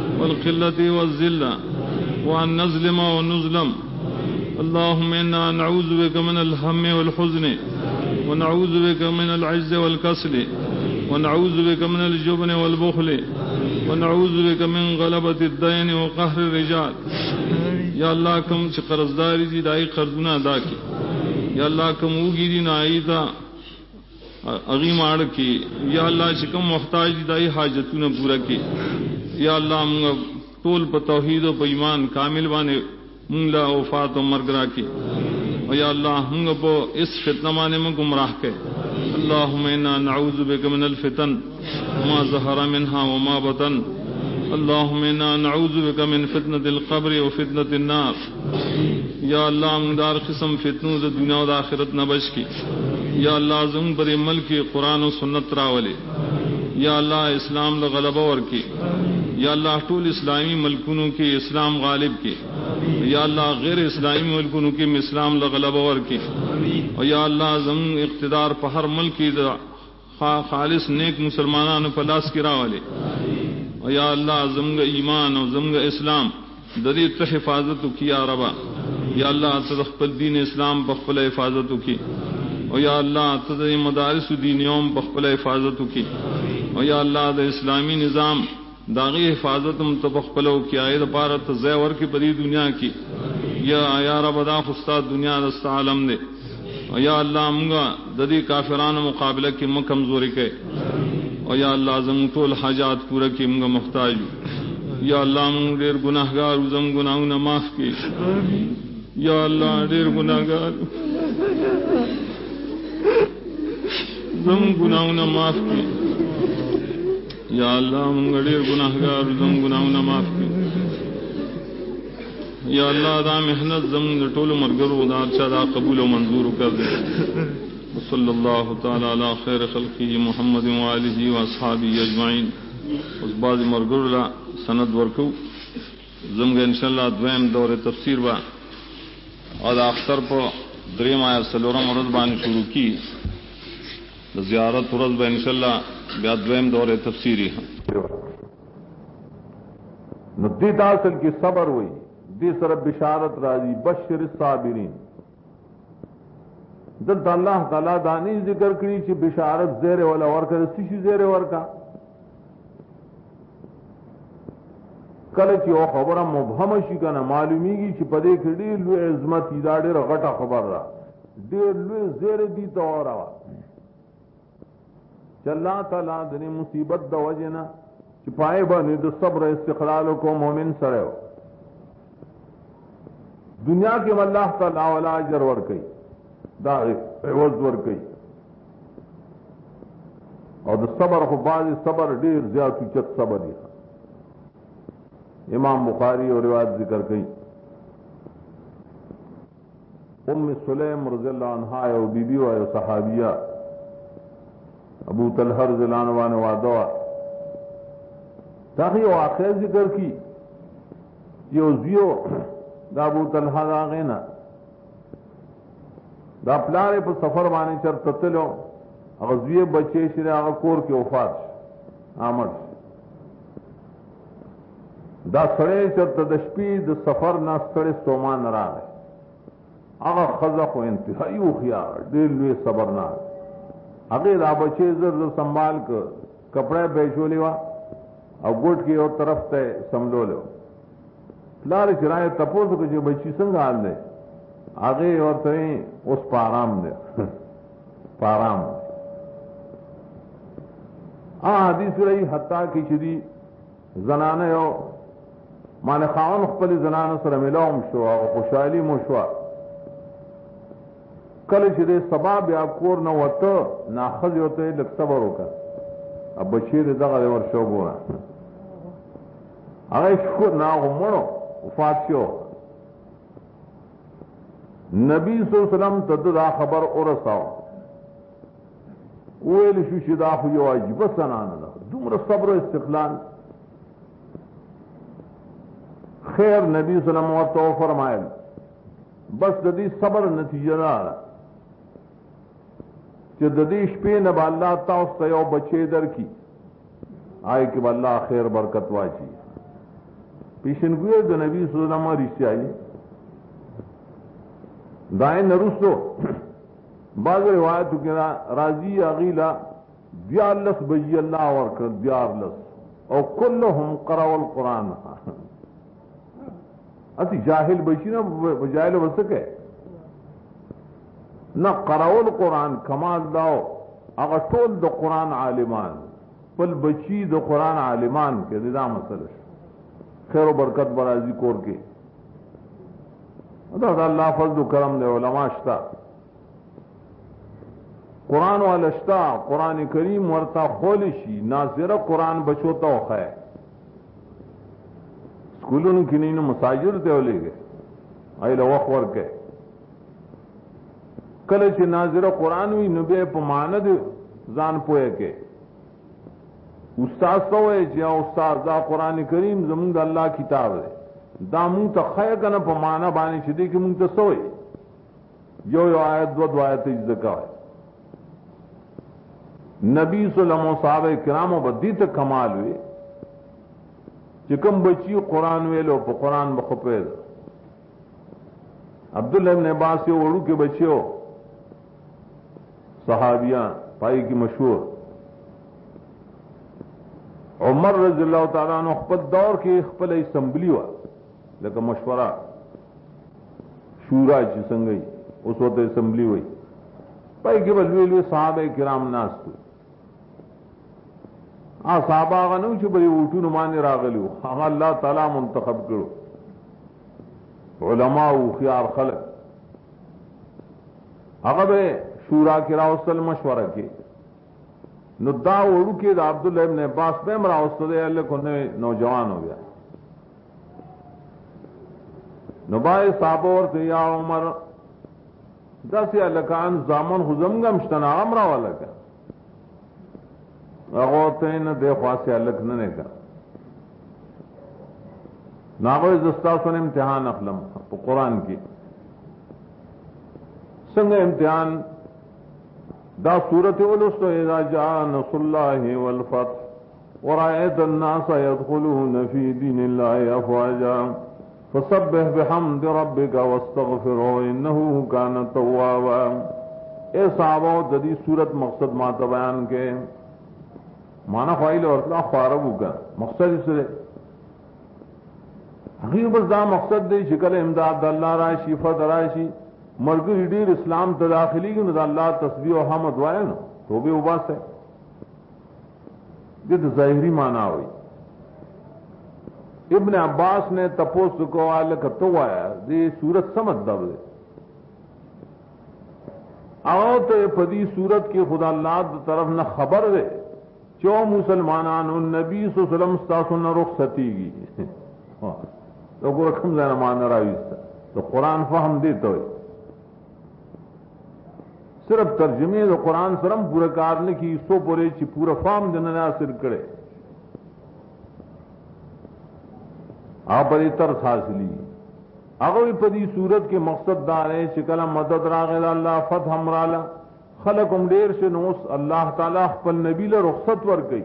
وأن نظلم ونظلم اللهم إنا نعوذ بك من الهم والحزن ونعوذ بك من العجز والكسل ونعوذ بك من الجبن والبخل ونعوذ بك من غلبة الدين وقهر الرجال یا الله کوم چې قرضداري دي دای قرضونه ادا کړي یا الله کوم وګي دي نایدا اغي ماړ کړي یا الله چې کوم محتاج دي دای حاجتونه پوره کړي یا الله موږ ټول په توحید او په ایمان کامل باندې موږ لا وفات او مرګ راکړي او یا الله موږ په اس فتنه باندې موږ گمراه کړي اللهم انا نعوذ بك من الفتن ما ظهر منها وما بطن اللهم انا نعوذ بك من فتنة القبر وفتنة النار یا الله موږ دار قسم فتنو د دنیا او د آخرت نه بچ کی یا الله زموږ پر ملک قرآن او سنت راولي یا الله اسلام له غلبه ورکی یا الله ټول اسلامی ملکونو کې اسلام غالب کی یا الله غیر اسلامی ملکونو کې اسلام له غلبه ورکی او یا الله زموږ اقتدار په هر ملک کې خالص نیک مسلمانانو په لاس کې راولي او یا الله زموږ ایمان او زموږ اسلام د دې ته حفاظت وکي یا رب یا الله ته خپل دین اسلام په خپل حفاظت وکي او یا الله ته د مدارس دینیوم په خپل حفاظت وکي او یا الله د اسلامی نظام داغي حفاظت هم ته په خپل وکي اې د پاره ته ځای ورکي په دې دنیا کې یا رب دا خو دنیا د عالم دی او یا الله موږ د دې کافرانو مقابله کې موږ کمزوري کوي او یا الله زموږ ټول حاجات پوره کړي موږ محتاج یا الله موږ ډېر ګناهګار زم ګناهونه معاف کړي یا اللہ ډیر ګناهګار زم ګناهونه معاف کړي یا الله موږ ډیر ګناهګار زم ګناهونه معاف کړي یا الله دا محنت زم د ټولو مرګرو دا چې دا قبول او منظور وکړي وصلی الله تعالی علی خیر خلقه محمد و آله و اصحابہ اجمعین. اوس بعض مرګرو لا سند ورکو زموږ ان شاء الله دویم دور تفسیر با او د اختر په دریم آیت سلورم ورځ باندې شروع کی د زیارت ورځ به ان شاء الله بیا دویم دور تفسیری نو دې اصل کې صبر وای دې سره بشارت راځي بشر الصابرین. دلته الله تعالی دانی ذکر کړی چې بشارت زیره ولا ورکړي څه زیره ورکا کله چې او خبره مبهم شي کنه معلومیږي چې په دې کې ډېر لوی عظمت دی ډېر غټه خبر را ډېر لوی زیره دي ته اورا چې الله تعالی د مصیبت د وجنه چې پای باندې د صبر استقلال کو مؤمن سره دنیا کې الله تعالی ولا اجر ور کوي دا عوض ور کوي او د صبر خو بعض صبر ډیر زیات چت صبر دی. امام بخاری اور روایت ذکر کئی ام سلیم رضی اللہ عنہا او بی بی و صحابیہ ابو طلحہ رضی اللہ عنہ وادوا تاکہ واقع ذکر کی یو زیو دا ابو طلحہ دا غینا دا پلارے پر سفر باندې چر تتلو غزوی بچے شرع کور کی وفات آمد دا سړی چې د شپې د سفر نه ستړی ستومان راغی هغه ښځه خو انتهایي هوښیار ډېر لوی صبرناک هغې دا بچی زر سنبال که کپړی به یې چولې وه او ګوټ کې یو طرف ته یې سملولی و پلار یې چې رایې تپوس وکړه چې بچي څنګه حال دی هغې ورته اوس په ارام دی په ارام حدیث رہی حتی کې چې دي زنانه یو معنی خاون خپل زنانو سره ملاوم شو او خوشحالي مو شو کله چې د سبا بیا کور نه وته ناخذ یو ته لږ صبر وکړه اب بچی دغه ورشو ګوره هغه شکر نه غمړو وفات شو نبی صلی الله علیه وسلم ته دا خبر ورساو ویل شو چې دا خو یو عجیب سنانه ده دومره صبر او استقلال خیر نبی صلی اللہ علیہ وسلم فرمائل بس د دې صبر نتیجه را چې د دې شپې نه به الله تاسو ته یو بچی درکړي آی کې به الله خیر برکت واچي پیشنګوی د نبی صلی الله علیه وسلم رښتیايي دای نرسو بعض روایتو کې راضی اغیلا دیارلس بجی الله ورکړ دیارلس او كلهم قرأوا القرآن اسی جاہل بچی نا جاہل ہو سکے نہ قرأوا القرآن کمال داو اگر ټول د قرآن عالمان پل بچی د قرآن عالمان کے نظام مسئلہ خیر و برکت برازی کور کے دا اللہ فضل و کرم دے علماء شتا قرآن والا شتا قرآن کریم ورتا خولشی ناظرہ قرآن بچوتا ہو خیر سکولونو کې نه مساجد ته ولېږي ایله وخت ورکه کله چې ناظره قرآن وي نو به په معنی د ځان پوهه کې استاد سوې چې استاد دا قرآن کریم زموږ د الله کتاب دی دا مونږ ته خیر کنه په معنی باندې چې دې کې مونږ ته سوې یو آیت دو آیت ذکر نبی صلی الله علیه وسلم صحابه کرامو بدی ته کمال وي چې کوم بچی قرآن ویلو په قرآن بخپل عبداللہ ابن عباس یو وړو کې بچیو صحابیان پای کې مشهور عمر رضی الله تعالی عنہ خپل دور کې خپل اسمبلی و لکه مشوره شورا چې څنګه اوس وته اسمبلی وای پای کې ولوي صحابه کرام ناس صحابه غنو چې به وټونو باندې راغلو هغه الله تعالی منتخب کړو علماء خيار خلق هغه به شورا کې راوستل مشوره کې نو دا وړو کې د عبد الله ابن عباس به راوستل الله کو نوجوان ہو گیا نو بای صحابه ورته یا عمر داسې الکان زامن خزمګم شتنا امر والا کا هغه ته نه د خاصه الک نه کا ناغوی زستا سن امتحان اخلم په قران کې څنګه امتحان دا سورۃ اولست اذا جاء نصر الله والفتح ورأيت الناس يدخلون في دين الله افواجا فسبح بحمد ربك واستغفره انه كان توابا اے صحابہ د دې سورۃ مقصد ما ته بیان کې معنا فایل اور اطلاع خاربو کا مقصد سے هغه بس دا مقصد دی چې کله امداد الله راشي فتح راشي مرګ ډیر اسلام ته داخلي کې نو الله تسبیح او حمد وایي نو توبه وباسه دې ظاهري معنا وي ابن عباس نے تپوس کو آل کتو آیا دې صورت سمجھ دا وي او ته په دې صورت کې خدا الله د طرف نه خبر ده چې مسلمانانو نبی صلی الله علیه وسلم تاسو نه رخصتيږي تو ګور کوم ځای نه مان راويسته تو قران فهم دی ته صرف ترجمه د قران سره پورا کار نه کی سو پورې چې پورا فهم د نه حاصل کړي آپ پر تر حاصلی هغه په دې صورت کې مقصد دا دی چې کله مدد راغله الله فتح امراله خلقم ډیر شنوس الله تعالی خپل نبی له رخصت ورکړي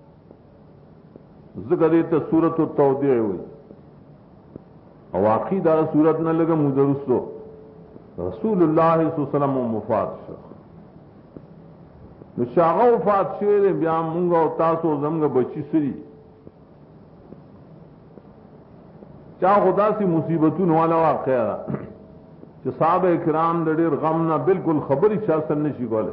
ذکر دې ته سورۃ التوبه وي او واقعي دا صورت نه لګه مدرسو رسول الله صلی الله علیه وسلم وفات شو نو شاغه وفات شوی بیا مونږ او تاسو زموږ بچی سری چا خدا سی مصیبتون والا واقعا چې صحابه کرام د ډېر غم نه بالکل خبري چا سره نشي کوله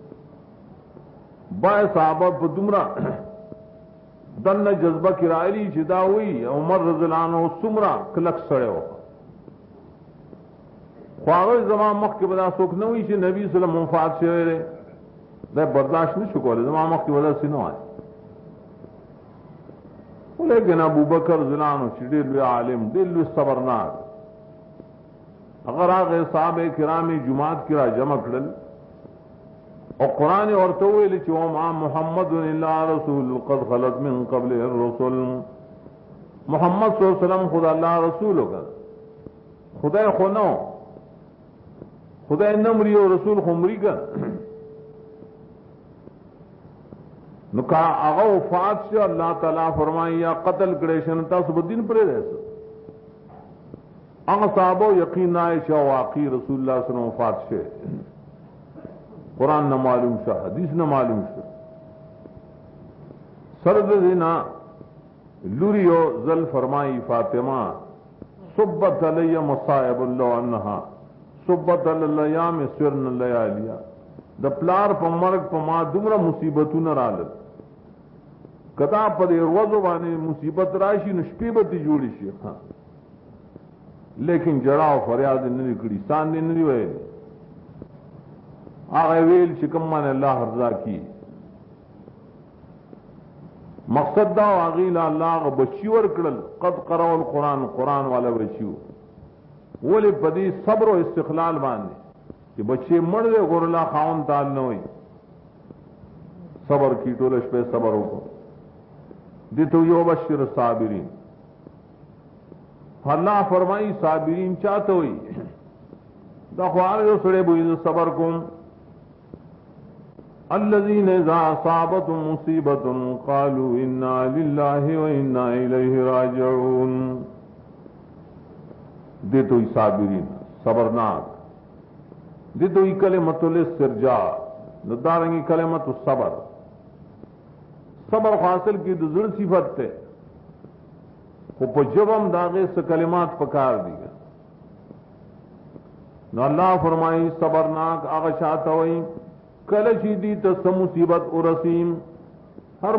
با صحابه په دومره دنه جذبه کرایلی چې دا وی عمر رضی الله عنه سمرا کلک سړیو خواغه زمان مخ کې بدا څوک نه وی چې نبی صلی الله علیه وسلم وفات شوی دی دا برداشت نشو کوله زمان مخ کې ولا سينو آی لیکن ابو بکر رضی الله عنه چې ډېر لوی عالم ډېر لوی صبرناک اگر هغه صحابه کرام جماعت کې را جمع کړل او قران ورته ویل چې ما محمد الا رسول قد خلت من قبل الرسل محمد صلی الله علیه وسلم خدا الله رسول وکړ خدای خو نو خدای نمري او رسول خو مري ګر نو کا هغه وفات شو الله تعالی فرمایي یا قتل کړي شن تاسو په دین پرې راځه هغه صحابه یقین عائشہ واقعي رسول الله صلی الله علیه وسلم وفات شه قرآن نہ معلوم شو حدیث نہ معلوم شو سرد دینا لوریو زل فرمائی فاطمہ صبت علی مصائب اللہ عنہا صبت علی الیام سرن لیالیا د پلار په مرګ په ما دومره مصیبتونه رالل کدا په دې ورځو باندې مصیبت راشي نو شپې به دې جوړی شي لیکن جڑا او فریاد نه نکړي سان نه ویل هغه ویل چې کوم من الله رضا کی مقصد دا واغیل الله بچی ور کړل قد قرأ القرآن قرآن والا بچیو ولې په دې صبر او استقلال باندې چې بچي مړ دی ګور الله خاون تعال نه وي صبر کی ټول شپه صبر وکړه دې ته یو بشیر صابرین الله فرمایي صابرین چاته وي دا خو هغه سره به صبر کوم الذين اذا اصابتهم مصيبه قالوا انا لله وانا اليه راجعون دې ته صابرین صبرناک دې ته کلمۃ الاسترجاع ندارنګي کلمۃ الصبر صبر حاصل کی د زړه صفت ته خو په جواب داغه څه کلمات پکار دي نو الله فرمایي صبرناک هغه شاته وي کله چې دې ته مصیبت او رسیم هر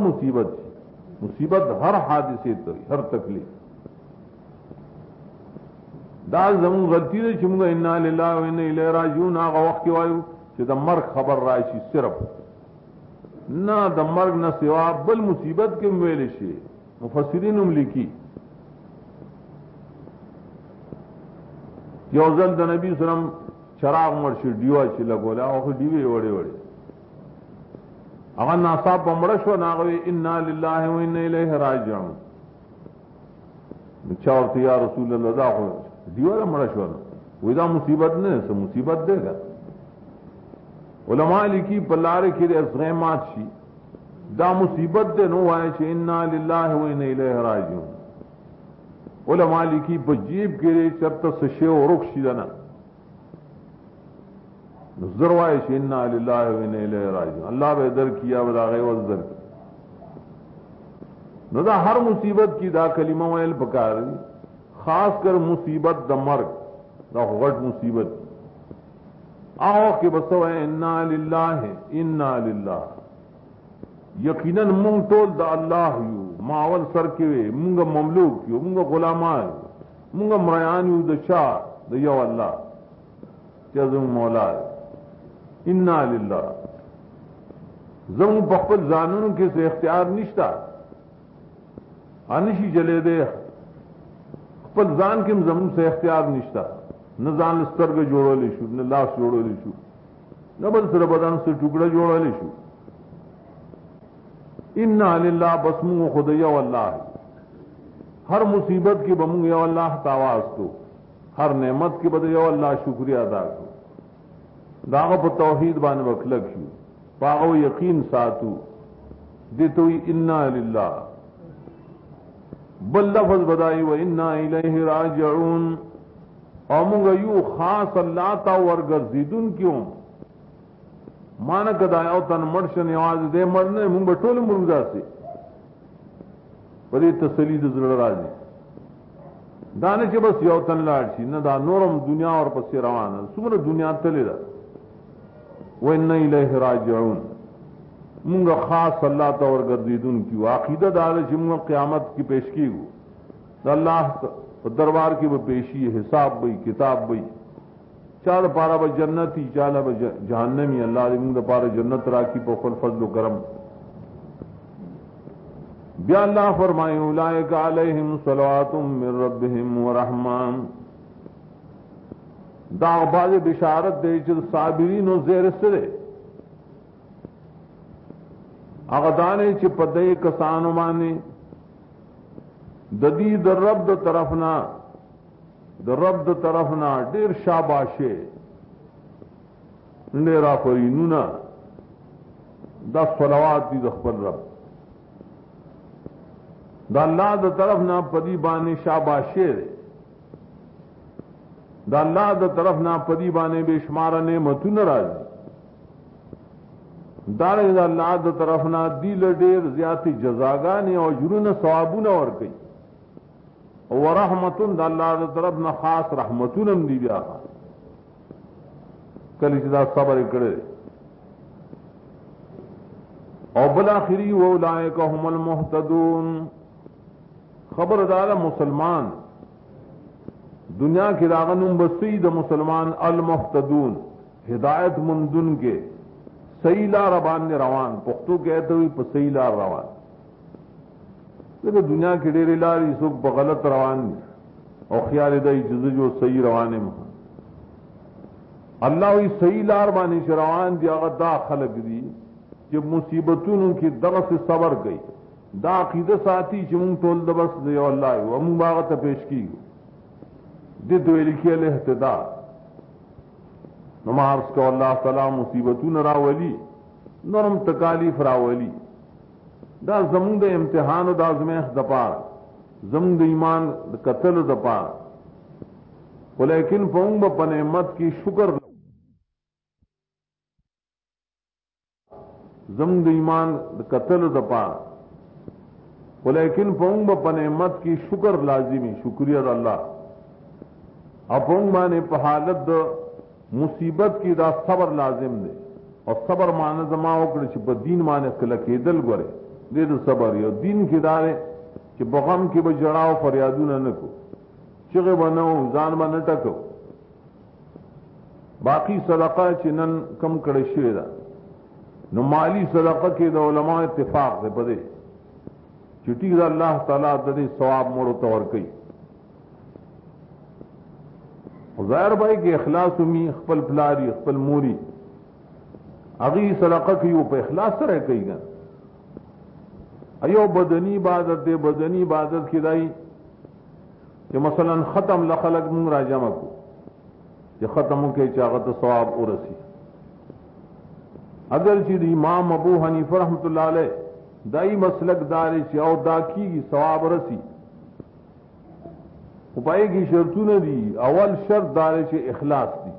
مصیبت هر حادثه ته هر تکلیف دا زمون غلطی ده چې موږ انا لله و انا الیه راجعون هغه وخت کې وایو چې د مرګ خبر راشي صرف نه د مرګ نه سوا بل مصیبت کې ویل شي مفسرین هم لیکي یو ځل د نبی سلام چراغ مرشي دیوا چې لګولا او دیوی وړي وړي هغه ناصاب بمړ شو ناغوي انا لله و انا الیه راجعون چاورته یا رسول الله دا خو دیوره مړ شو وې دا مصیبت نه سه مصیبت ده علماء لیکي پلار کې د ازغمات شي دا مصیبت ده نو وای چې انا لله و انا الیه راجعون علماء لیکي په جیب کې چرته سشه او رخ شي نه نظر وای چې انا لله و انا الیه راجعون الله به در کیا ودا غي وزر نو دا هر مصیبت کی دا کلمه ویل پکار خاص کر مصیبت د مرګ دا غټ مصیبت او کې بسو انا لله انا لله یقینا مونږ ټول د الله یو ماول سر کې مونږ مملوک یو مونږ غلامان مونږ مریان you the Shah the you الله چې زموږ مولا انا لله زموږ په خپل ځانونو کې څه اختیار نشته انشي جلې دې خپل ځان کې زمون سے اختیار نشتا نه ځان سترګ جوړولې شو نه لاس جوړولې شو نه بل سره بدن سے ټوکړه جوړولې شو ان لله بسمو خدای والله ہر مصیبت کی بمو یا اللہ تاواز تو ہر نعمت کی بد یا اللہ شکریہ ادا کو داغه په توحید باندې وکلک شو پاغو یقین ساتو دتوی انا لله بل لفظ بدائی و انا الیہ راجعون او مونږ یو خاص الله تا ورګرځیدون کیوں مان کدا او تن مرشن आवाज دې مرنه مونږ ټول مرزا سي پرې تسلی د زړه راځي دانه چې بس یو تن لاړ شي نه دا نورم دنیا اور پسې روانه څومره دنیا تللی ده و انا الیہ راجعون مونږ خاص الله ته ورګرځیدون کیو عقیده دار چې مونږ قیامت کی پیش کیو د الله په دربار کې به پیشي حساب وي کتاب وي چاله پاره به جنتی چاله به جهنمی الله دې موږ لپاره جنت راکړي په خپل فضل او کرم بیا الله فرمایي اولئک علیہم صلوات من ربهم ورحمه دا باز بشارت دی چې صابرین او زیر سره هغه دانه چې په دې کسانو باندې د دې د رب د طرفنا ډیر شاباشه ډیر افرینونه دا صلوات دي د خپل رب دا الله د طرفنا پدی باندې شاباشه دا الله د طرفنا پدی باندې بشمار نعمتونه راځي دارے دا اللہ دا طرفنا دیل ډیر زیاتی جزاگانی او جرون ثوابون اور کئی ورحمتون دا اللہ دا طرفنا خاص رحمتون هم دی بیا کلی چې دا صبر کړي او بالاخری اولئک هم المهتدون خبردار مسلمان دنیا کی راغنم بسید مسلمان المهتدون ہدایت مندن کے صحیح لار باندې روان پښتو کہتے ہوئی په صحیح لار روان لیکن دنیا کې ډېرې لارې څوک په غلط روان دي او خیال دی چې جو صحیح روانه مه الله وی صحیح لار باندې روان دي هغه دا خلق دي چې مصیبتونو کې دغه صبر کوي دا عقیده ساتي چې مونږ ټول د بس دی الله او مونږ هغه ته پیش کیږو د دوی لیکل اهتدا نماز کو اللہ تعالی مصیبتون راولی نرم تکالیف راولی دا زمون د امتحان او د ازمایښت د پاره زمون د ایمان د قتل د پاره ولیکن پونږ په نعمت کی شکر زمون د ایمان د قتل د پاره ولیکن پونږ په نعمت کی شکر لازمی شکریہ اللہ اپونږ باندې په حالت د مصیبت کی دا صبر لازم دے اور صبر معنی زما وکړي چې په دین باندې کله کېدل غره دې صبر یو دین کې دار چې بغم کې به جړاو فریادونه نه کو چغه بنو ځان باندې ټکو باقی صدقه چې نن کم کړی شوی ده نو مالی صدقه کې د علماء اتفاق دی په دې چې ټیک ده الله تعالی د دې ثواب مړو ته ورکوي ظاهر بھائی کې اخلاص می خپل پلاری خپل موري هغه صدقه کوي په اخلاص سره کوي ایو بدنی عبادت دے بدنی عبادت کی دائی کہ مثلا ختم لخلق من راجمہ کو کہ ختموں کے چاغت ثواب ورسی اگر چیز امام ابو حنیفہ رحمۃ اللہ علیہ دائی مسلک دار چاو دا کی ثواب رسی اپائے کی شرطوں نے دی اول شرط دار چ اخلاص دی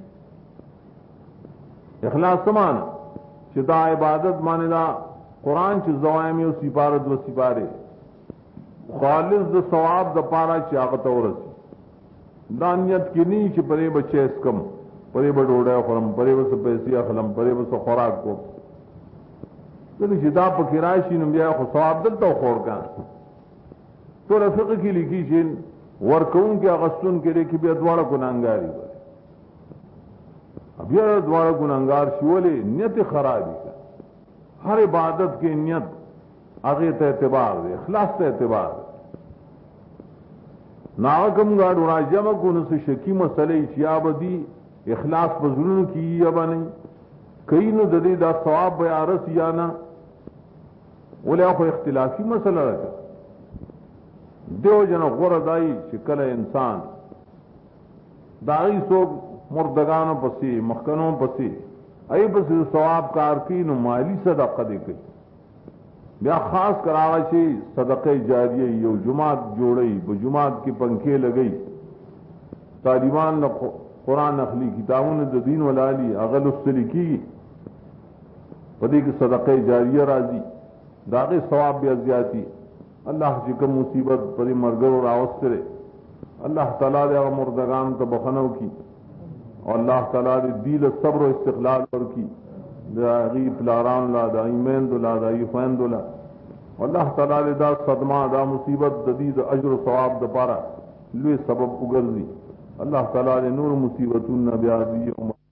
اخلاص سمانا چدا عبادت مانے دا قرآن چ زوائم او سپارت و سپارے خالص د ثواب د پارا چاغت ورسی دانیت کی نہیں چ پرے بچے اس کم پرے بډوډه خورم پرے وس پیسې اخلم پرے وس خوراک کو کله چې دا پکې راشي نو بیا خو ثواب دلته خور کا تو رفق کی لیکي چې ورکون کې اغستون کې لري کې بیا دواړه ګناګاری وي بیا دواړه ګناګار شولې نیت خرابې ہر عبادت کی نیت آگے ته اعتبار دے اخلاص ته اعتبار دے ناکم گاڑو راجمہ کو نس شکی مسئلے چیاب دی اخلاص بزرن کی یا نہیں کئی نو ددی دا ثواب بیارس یا نہ بولے آپ اختلافی مسئلہ رکھا دیو جن غور دائی شکل انسان دائی سوک مردگانوں پسی مخکنوں پسی ای بس ثواب کار کی نو مالی صدقه دی کوي بیا خاص کراوه شي صدقه جاریه یو جماعت جوړي په جماعت کې پنکھے لګي طالبان له قران اخلي کتابونه د دین ولالي اغل السلکی په دې کې صدقه جاریه راځي داغه ثواب بیا زیاتی الله چې کوم مصیبت پرې مرګ راوستره الله تعالی دې مردگان ته بخنو کی اور اللہ تعالیٰ نے دیل صبر و استقلال پر کی داغی پلاران لا دا ایمین دلا دا ایفین دلا اللہ تعالیٰ نے دا صدمہ دا مصیبت ددید اجر و ثواب دا پارا لوی سبب اگرزی اللہ تعالیٰ نے نور مصیبتون نبیازی